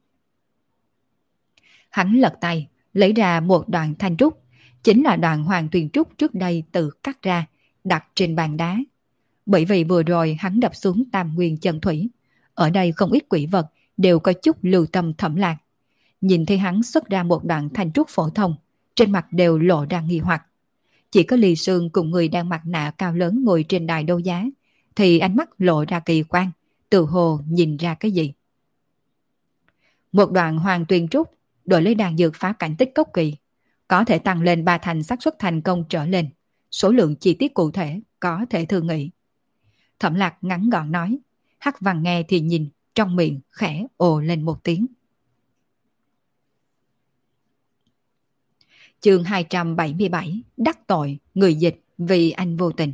Hắn lật tay, lấy ra một đoạn thanh trúc, chính là đoạn hoàng tuyền trúc trước đây tự cắt ra, đặt trên bàn đá. Bởi vì vừa rồi hắn đập xuống tam nguyên chân thủy, ở đây không ít quỷ vật đều có chút lưu tâm Thẩm Lạc. Nhìn thấy hắn xuất ra một đoạn thanh trúc phổ thông, trên mặt đều lộ ra nghi hoặc. Chỉ có Lý Sương cùng người đang mặt nạ cao lớn ngồi trên đài đấu giá, thì ánh mắt lộ ra kỳ quan, tự hồ nhìn ra cái gì. Một đoạn hoàng tuyền trúc đổi lấy đàn dược phá cảnh tích cốc kỳ, có thể tăng lên 3 thành xác suất thành công trở lên, số lượng chi tiết cụ thể có thể thương nghị. Thẩm Lạc ngắn gọn nói, Hắc Văn nghe thì nhìn, trong miệng khẽ ồ lên một tiếng. Chương 277, đắc tội người dịch vì anh vô tình.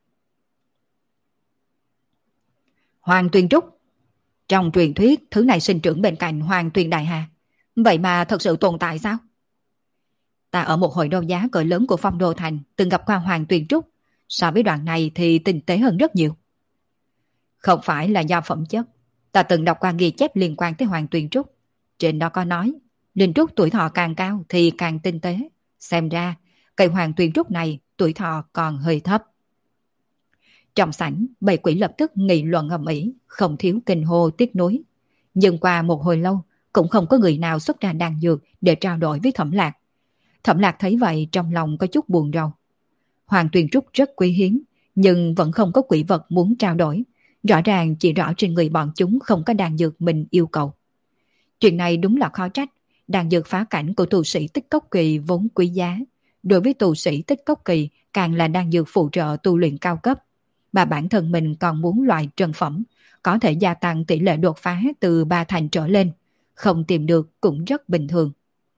Hoàng Tuyền Trúc. Trong truyền thuyết, thứ này sinh trưởng bên cạnh Hoàng Tuyền Đại Hà. Vậy mà thật sự tồn tại sao? Ta ở một hội đấu giá cỡ lớn của Phong Đô Thành từng gặp qua Hoàng Tuyền Trúc. So với đoạn này thì tinh tế hơn rất nhiều. Không phải là do phẩm chất. Ta từng đọc qua ghi chép liên quan tới Hoàng Tuyền Trúc. Trên đó có nói, linh trúc tuổi thọ càng cao thì càng tinh tế. Xem ra, cây Hoàng Tuyền Trúc này tuổi thọ còn hơi thấp. Trong sảnh, bầy quỷ lập tức nghị luận ầm ĩ, không thiếu kinh hô tiếc nuối. Nhưng qua một hồi lâu, cũng không có người nào xuất ra đan dược để trao đổi với Thẩm Lạc. Thẩm Lạc thấy vậy trong lòng có chút buồn rầu. Hoàng Tuyền Trúc rất quý hiếm, nhưng vẫn không có quỷ vật muốn trao đổi. Rõ ràng chỉ rõ trên người bọn chúng không có đan dược mình yêu cầu. Chuyện này đúng là khó trách. Đan dược phá cảnh của tu sĩ Tích Cốc Kỳ vốn quý giá. Đối với tu sĩ Tích Cốc Kỳ càng là đan dược phụ trợ tu luyện cao cấp. Mà bản thân mình còn muốn loại trần phẩm, có thể gia tăng tỷ lệ đột phá từ 3 thành trở lên. Không tìm được cũng rất bình thường.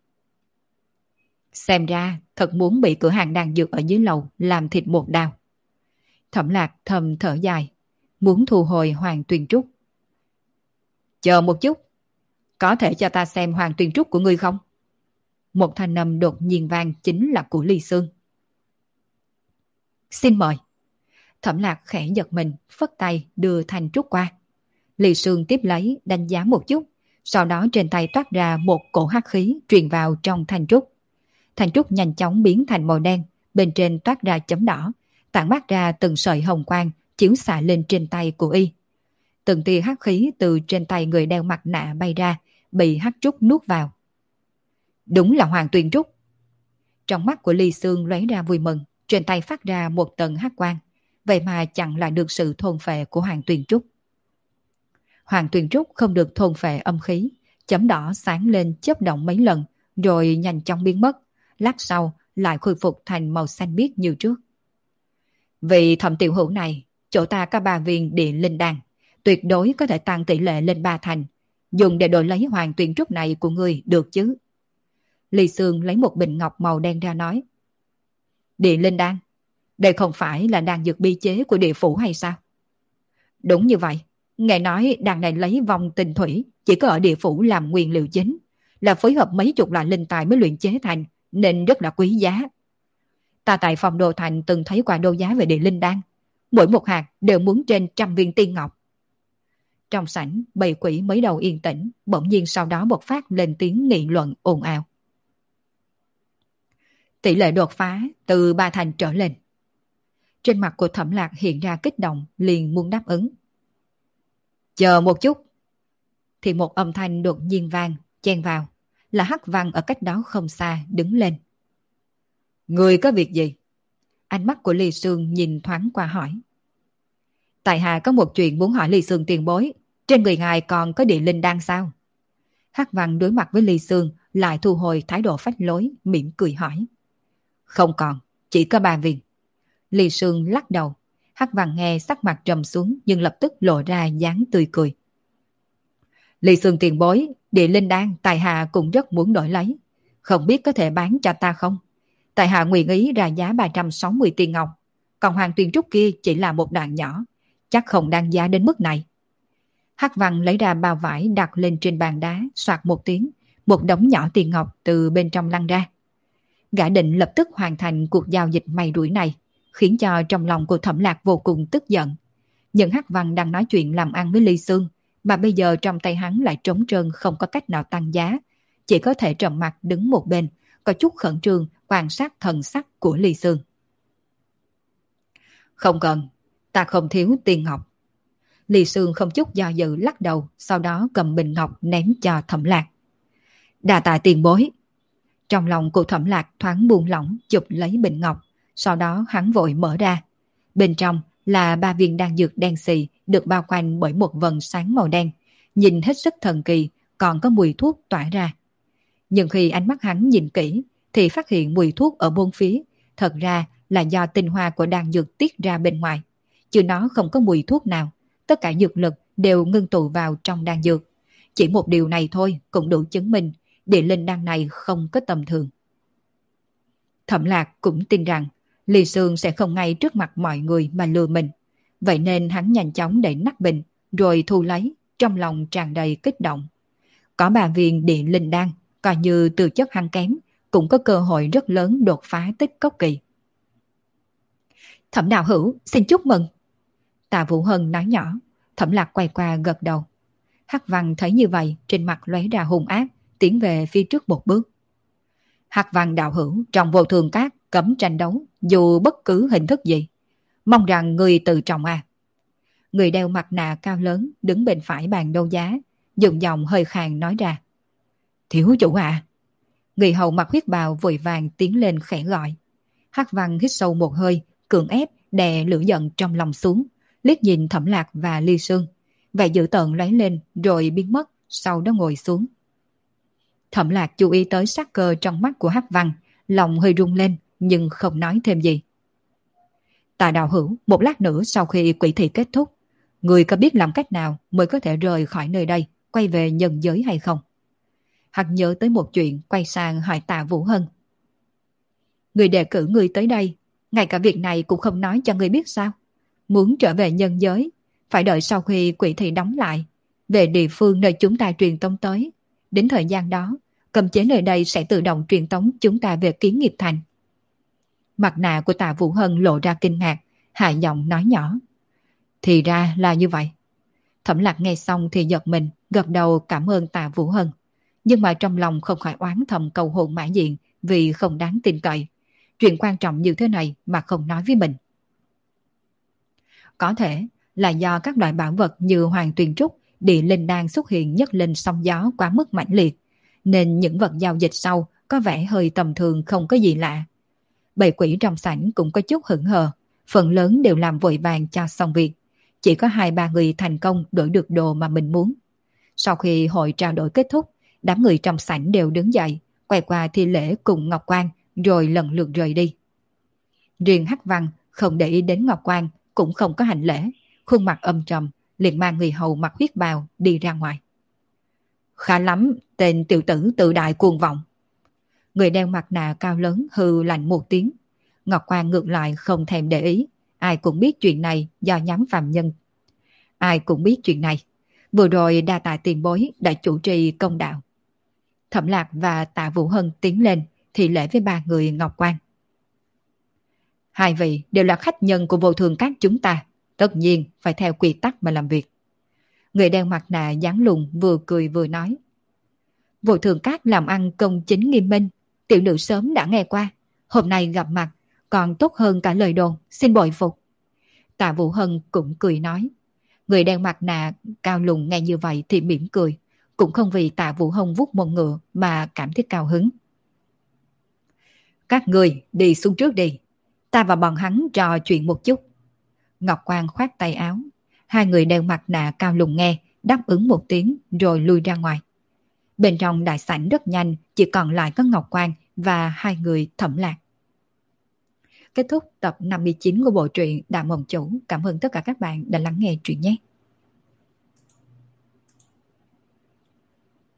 Xem ra thật muốn bị cửa hàng đan dược ở dưới lầu làm thịt một đao. Thẩm Lạc thầm thở dài, muốn thu hồi Hoàng Tuyền Trúc. Chờ một chút, có thể cho ta xem Hoàng Tuyền Trúc của ngươi không? Một thanh âm đột nhiên vang chính là của Ly Sương. Xin mời. Thẩm Lạc khẽ giật mình, phất tay đưa thanh trúc qua. Ly Sương tiếp lấy, đánh giá một chút, sau đó trên tay toát ra một cổ hắc khí truyền vào trong thanh trúc. Thanh trúc nhanh chóng biến thành màu đen, bên trên toát ra chấm đỏ, tản mát ra từng sợi hồng quang chiếu xạ lên trên tay của y. Từng tia hắc khí từ trên tay người đeo mặt nạ bay ra, bị hắc trúc nuốt vào. Đúng là Hoàng Tuyền Trúc. Trong mắt của Ly Sương lóe ra vui mừng, trên tay phát ra một tầng hắc quang, vậy mà chặn lại được sự thôn phệ của Hoàng Tuyền Trúc. Hoàng Tuyền Trúc không được thôn phệ âm khí, chấm đỏ sáng lên chớp động mấy lần, rồi nhanh chóng biến mất, lát sau lại khôi phục thành màu xanh biếc như trước. Vì Thẩm tiểu hữu này, chỗ ta có 3 viên địa linh đan, tuyệt đối có thể tăng tỷ lệ lên 3 thành, dùng để đổi lấy Hoàng Tuyền Trúc này của ngươi được chứ? Ly Sương lấy một bình ngọc màu đen ra nói. Địa linh đan? Đây không phải là đan dược bi chế của địa phủ hay sao? Đúng như vậy. Nghe nói đan này lấy vong tinh thủy, chỉ có ở địa phủ làm nguyên liệu chính, là phối hợp mấy chục loại linh tài mới luyện chế thành, nên rất là quý giá. Ta tại Phong Đô Thành từng thấy qua đấu giá về địa linh đan, mỗi một hạt đều muốn trên 100 viên tiên ngọc. Trong sảnh, bầy quỷ mới đầu yên tĩnh, bỗng nhiên sau đó bộc phát lên tiếng nghị luận ồn ào. Tỷ lệ đột phá từ 3 thành trở lên. Trên mặt của Thẩm Lạc hiện ra kích động, liền muốn đáp ứng. Chờ một chút. Thì một âm thanh đột nhiên vang, chen vào, là Hắc Văn ở cách đó không xa đứng lên. Người có việc gì? Ánh mắt của Ly Sương nhìn thoáng qua hỏi. Tại hạ có một chuyện muốn hỏi Ly Sương tiền bối, trên người ngài còn có địa linh đan sao? Hắc Văn đối mặt với Ly Sương lại thu hồi thái độ phách lối, mỉm cười hỏi. Không còn, chỉ có 3 viên. Ly Sương lắc đầu. Hắc Văn nghe sắc mặt trầm xuống nhưng lập tức lộ ra dáng tươi cười. Ly Sương tiền bối, địa linh đan tại hạ cũng rất muốn đổi lấy. Không biết có thể bán cho ta không? Tại hạ nguyện ý ra giá 360 tiền ngọc. Còn Hoàng Tuyền Trúc kia chỉ là một đoạn nhỏ, chắc không đáng giá đến mức này. Hắc Văn lấy ra bao vải đặt lên trên bàn đá, soạt một tiếng, một đống nhỏ tiền ngọc từ bên trong lăn ra. Gã định lập tức hoàn thành cuộc giao dịch may rủi này, khiến cho trong lòng của Thẩm Lạc vô cùng tức giận. Nhưng Hắc Văn đang nói chuyện làm ăn với Ly Sương, mà bây giờ trong tay hắn lại trống trơn không có cách nào tăng giá, chỉ có thể trầm mặt đứng một bên, có chút khẩn trương quan sát thần sắc của Ly Sương. Không cần, ta không thiếu tiền ngọc. Ly Sương không chút do dự lắc đầu, sau đó cầm bình ngọc ném cho Thẩm Lạc. Đa tạ tiền bối. Trong lòng của Thẩm Lạc thoáng buông lỏng, chụp lấy bình ngọc, sau đó hắn vội mở ra. Bên trong là 3 viên đan dược đen xì được bao quanh bởi một vầng sáng màu đen, nhìn hết sức thần kỳ, còn có mùi thuốc tỏa ra. Nhưng khi ánh mắt hắn nhìn kỹ thì phát hiện mùi thuốc ở bốn phía thật ra là do tinh hoa của đan dược tiết ra bên ngoài, chứ nó không có mùi thuốc nào, tất cả dược lực đều ngưng tụ vào trong đan dược. Chỉ một điều này thôi cũng đủ chứng minh địa linh đan này không có tầm thường. Thẩm Lạc cũng tin rằng Ly Sương sẽ không ngay trước mặt mọi người mà lừa mình, vậy nên hắn nhanh chóng đẩy nắp bình rồi thu lấy, trong lòng tràn đầy kích động. Có 3 viên địa linh đan, coi như từ chất hắn kém, cũng có cơ hội rất lớn đột phá tích cốc kỳ. Thẩm đạo hữu, xin chúc mừng. Tạ Vũ Hân nói nhỏ. Thẩm Lạc quay qua gật đầu. Hắc Văn thấy như vậy, trên mặt lóe ra hung ác, tiến về phía trước một bước. Hắc Văn đạo hữu, trong vô thường các cấm tranh đấu, dù bất cứ hình thức gì. Mong rằng người tự trọng à. Người đeo mặt nạ cao lớn đứng bên phải bàn đấu giá, dùng giọng hơi khàn nói ra. Thiếu chủ à. Người hầu mặc huyết bào vội vàng tiến lên khẽ gọi. Hắc Văn hít sâu một hơi, cưỡng ép đè lửa giận trong lòng xuống, liếc nhìn Thẩm Lạc và Ly Sương, vẻ dữ tợn lóe lên rồi biến mất, sau đó ngồi xuống. Thẩm Lạc chú ý tới sắc cơ trong mắt của Hắc Văn, lòng hơi rung lên nhưng không nói thêm gì. Tạ đạo hữu, một lát nữa sau khi quỷ thị kết thúc, người có biết làm cách nào mới có thể rời khỏi nơi đây, quay về nhân giới hay không? Hắn nhớ tới một chuyện, quay sang hỏi Tạ Vũ Hân. Người đề cử người tới đây, ngay cả việc này cũng không nói cho người biết sao? Muốn trở về nhân giới, phải đợi sau khi quỷ thị đóng lại, về địa phương nơi chúng ta truyền tống tới. Đến thời gian đó, cấm chế nơi đây sẽ tự động truyền tống chúng ta về Kiến Nghiệp Thành. Mặt nạ của Tạ Vũ Hân lộ ra kinh ngạc, hạ giọng nói nhỏ. Thì ra là như vậy. Thẩm Lạc nghe xong thì giật mình, gật đầu cảm ơn Tạ Vũ Hân. Nhưng mà trong lòng không khỏi oán thầm cầu hồn Mã Diện vì không đáng tin cậy. Chuyện quan trọng như thế này mà không nói với mình. Có thể là do các loại bảo vật như Hoàng Tuyền Trúc, địa linh đan xuất hiện nhất lên sóng gió quá mức mãnh liệt, nên những vật giao dịch sau có vẻ hơi tầm thường không có gì lạ. Bầy quỷ trong sảnh cũng có chút hững hờ, phần lớn đều làm vội vàng cho xong việc. Chỉ có 2-3 người thành công đổi được đồ mà mình muốn. Sau khi hội trao đổi kết thúc, đám người trong sảnh đều đứng dậy, quay qua thi lễ cùng Ngọc Quang, rồi lần lượt rời đi. Riêng Hắc Văn không để ý đến Ngọc Quang, cũng không có hành lễ, khuôn mặt âm trầm, liền mang người hầu mặc huyết bào đi ra ngoài. Khá lắm, tên tiểu tử tự đại cuồng vọng. Người đeo mặt nạ cao lớn hừ lạnh một tiếng. Ngọc Quang ngược lại không thèm để ý, ai cũng biết chuyện này do nhắm phàm nhân. Ai cũng biết chuyện này. Vừa rồi đa tạ tiền bối đã chủ trì công đạo. Thẩm Lạc và Tạ Vũ Hân tiến lên thì lễ với 3 người Ngọc Quang. 2 vị đều là khách nhân của vô thường các chúng ta, tất nhiên phải theo quy tắc mà làm việc. Người đeo mặt nạ dáng lùn vừa cười vừa nói. Vô thường các làm ăn công chính nghiêm minh, tiểu nữ sớm đã nghe qua, hôm nay gặp mặt còn tốt hơn cả lời đồn, xin bội phục. Tạ Vũ Hân cũng cười nói. Người đeo mặt nạ cao lùn nghe như vậy thì mỉm cười, cũng không vì Tạ Vũ Hân vuốt một ngựa mà cảm thấy cao hứng. Các người đi xuống trước đi, ta và bọn hắn trò chuyện một chút. Ngọc Quang khoát tay áo. 2 người đeo mặt nạ cao lùn nghe, đáp ứng một tiếng rồi lui ra ngoài. Bên trong đại sảnh rất nhanh, chỉ còn lại có Ngọc Quang và 2 người Thẩm Lạc. Kết thúc tập 59 của bộ truyện Đại Mộng Chủ. Cảm ơn tất cả các bạn đã lắng nghe truyện nhé.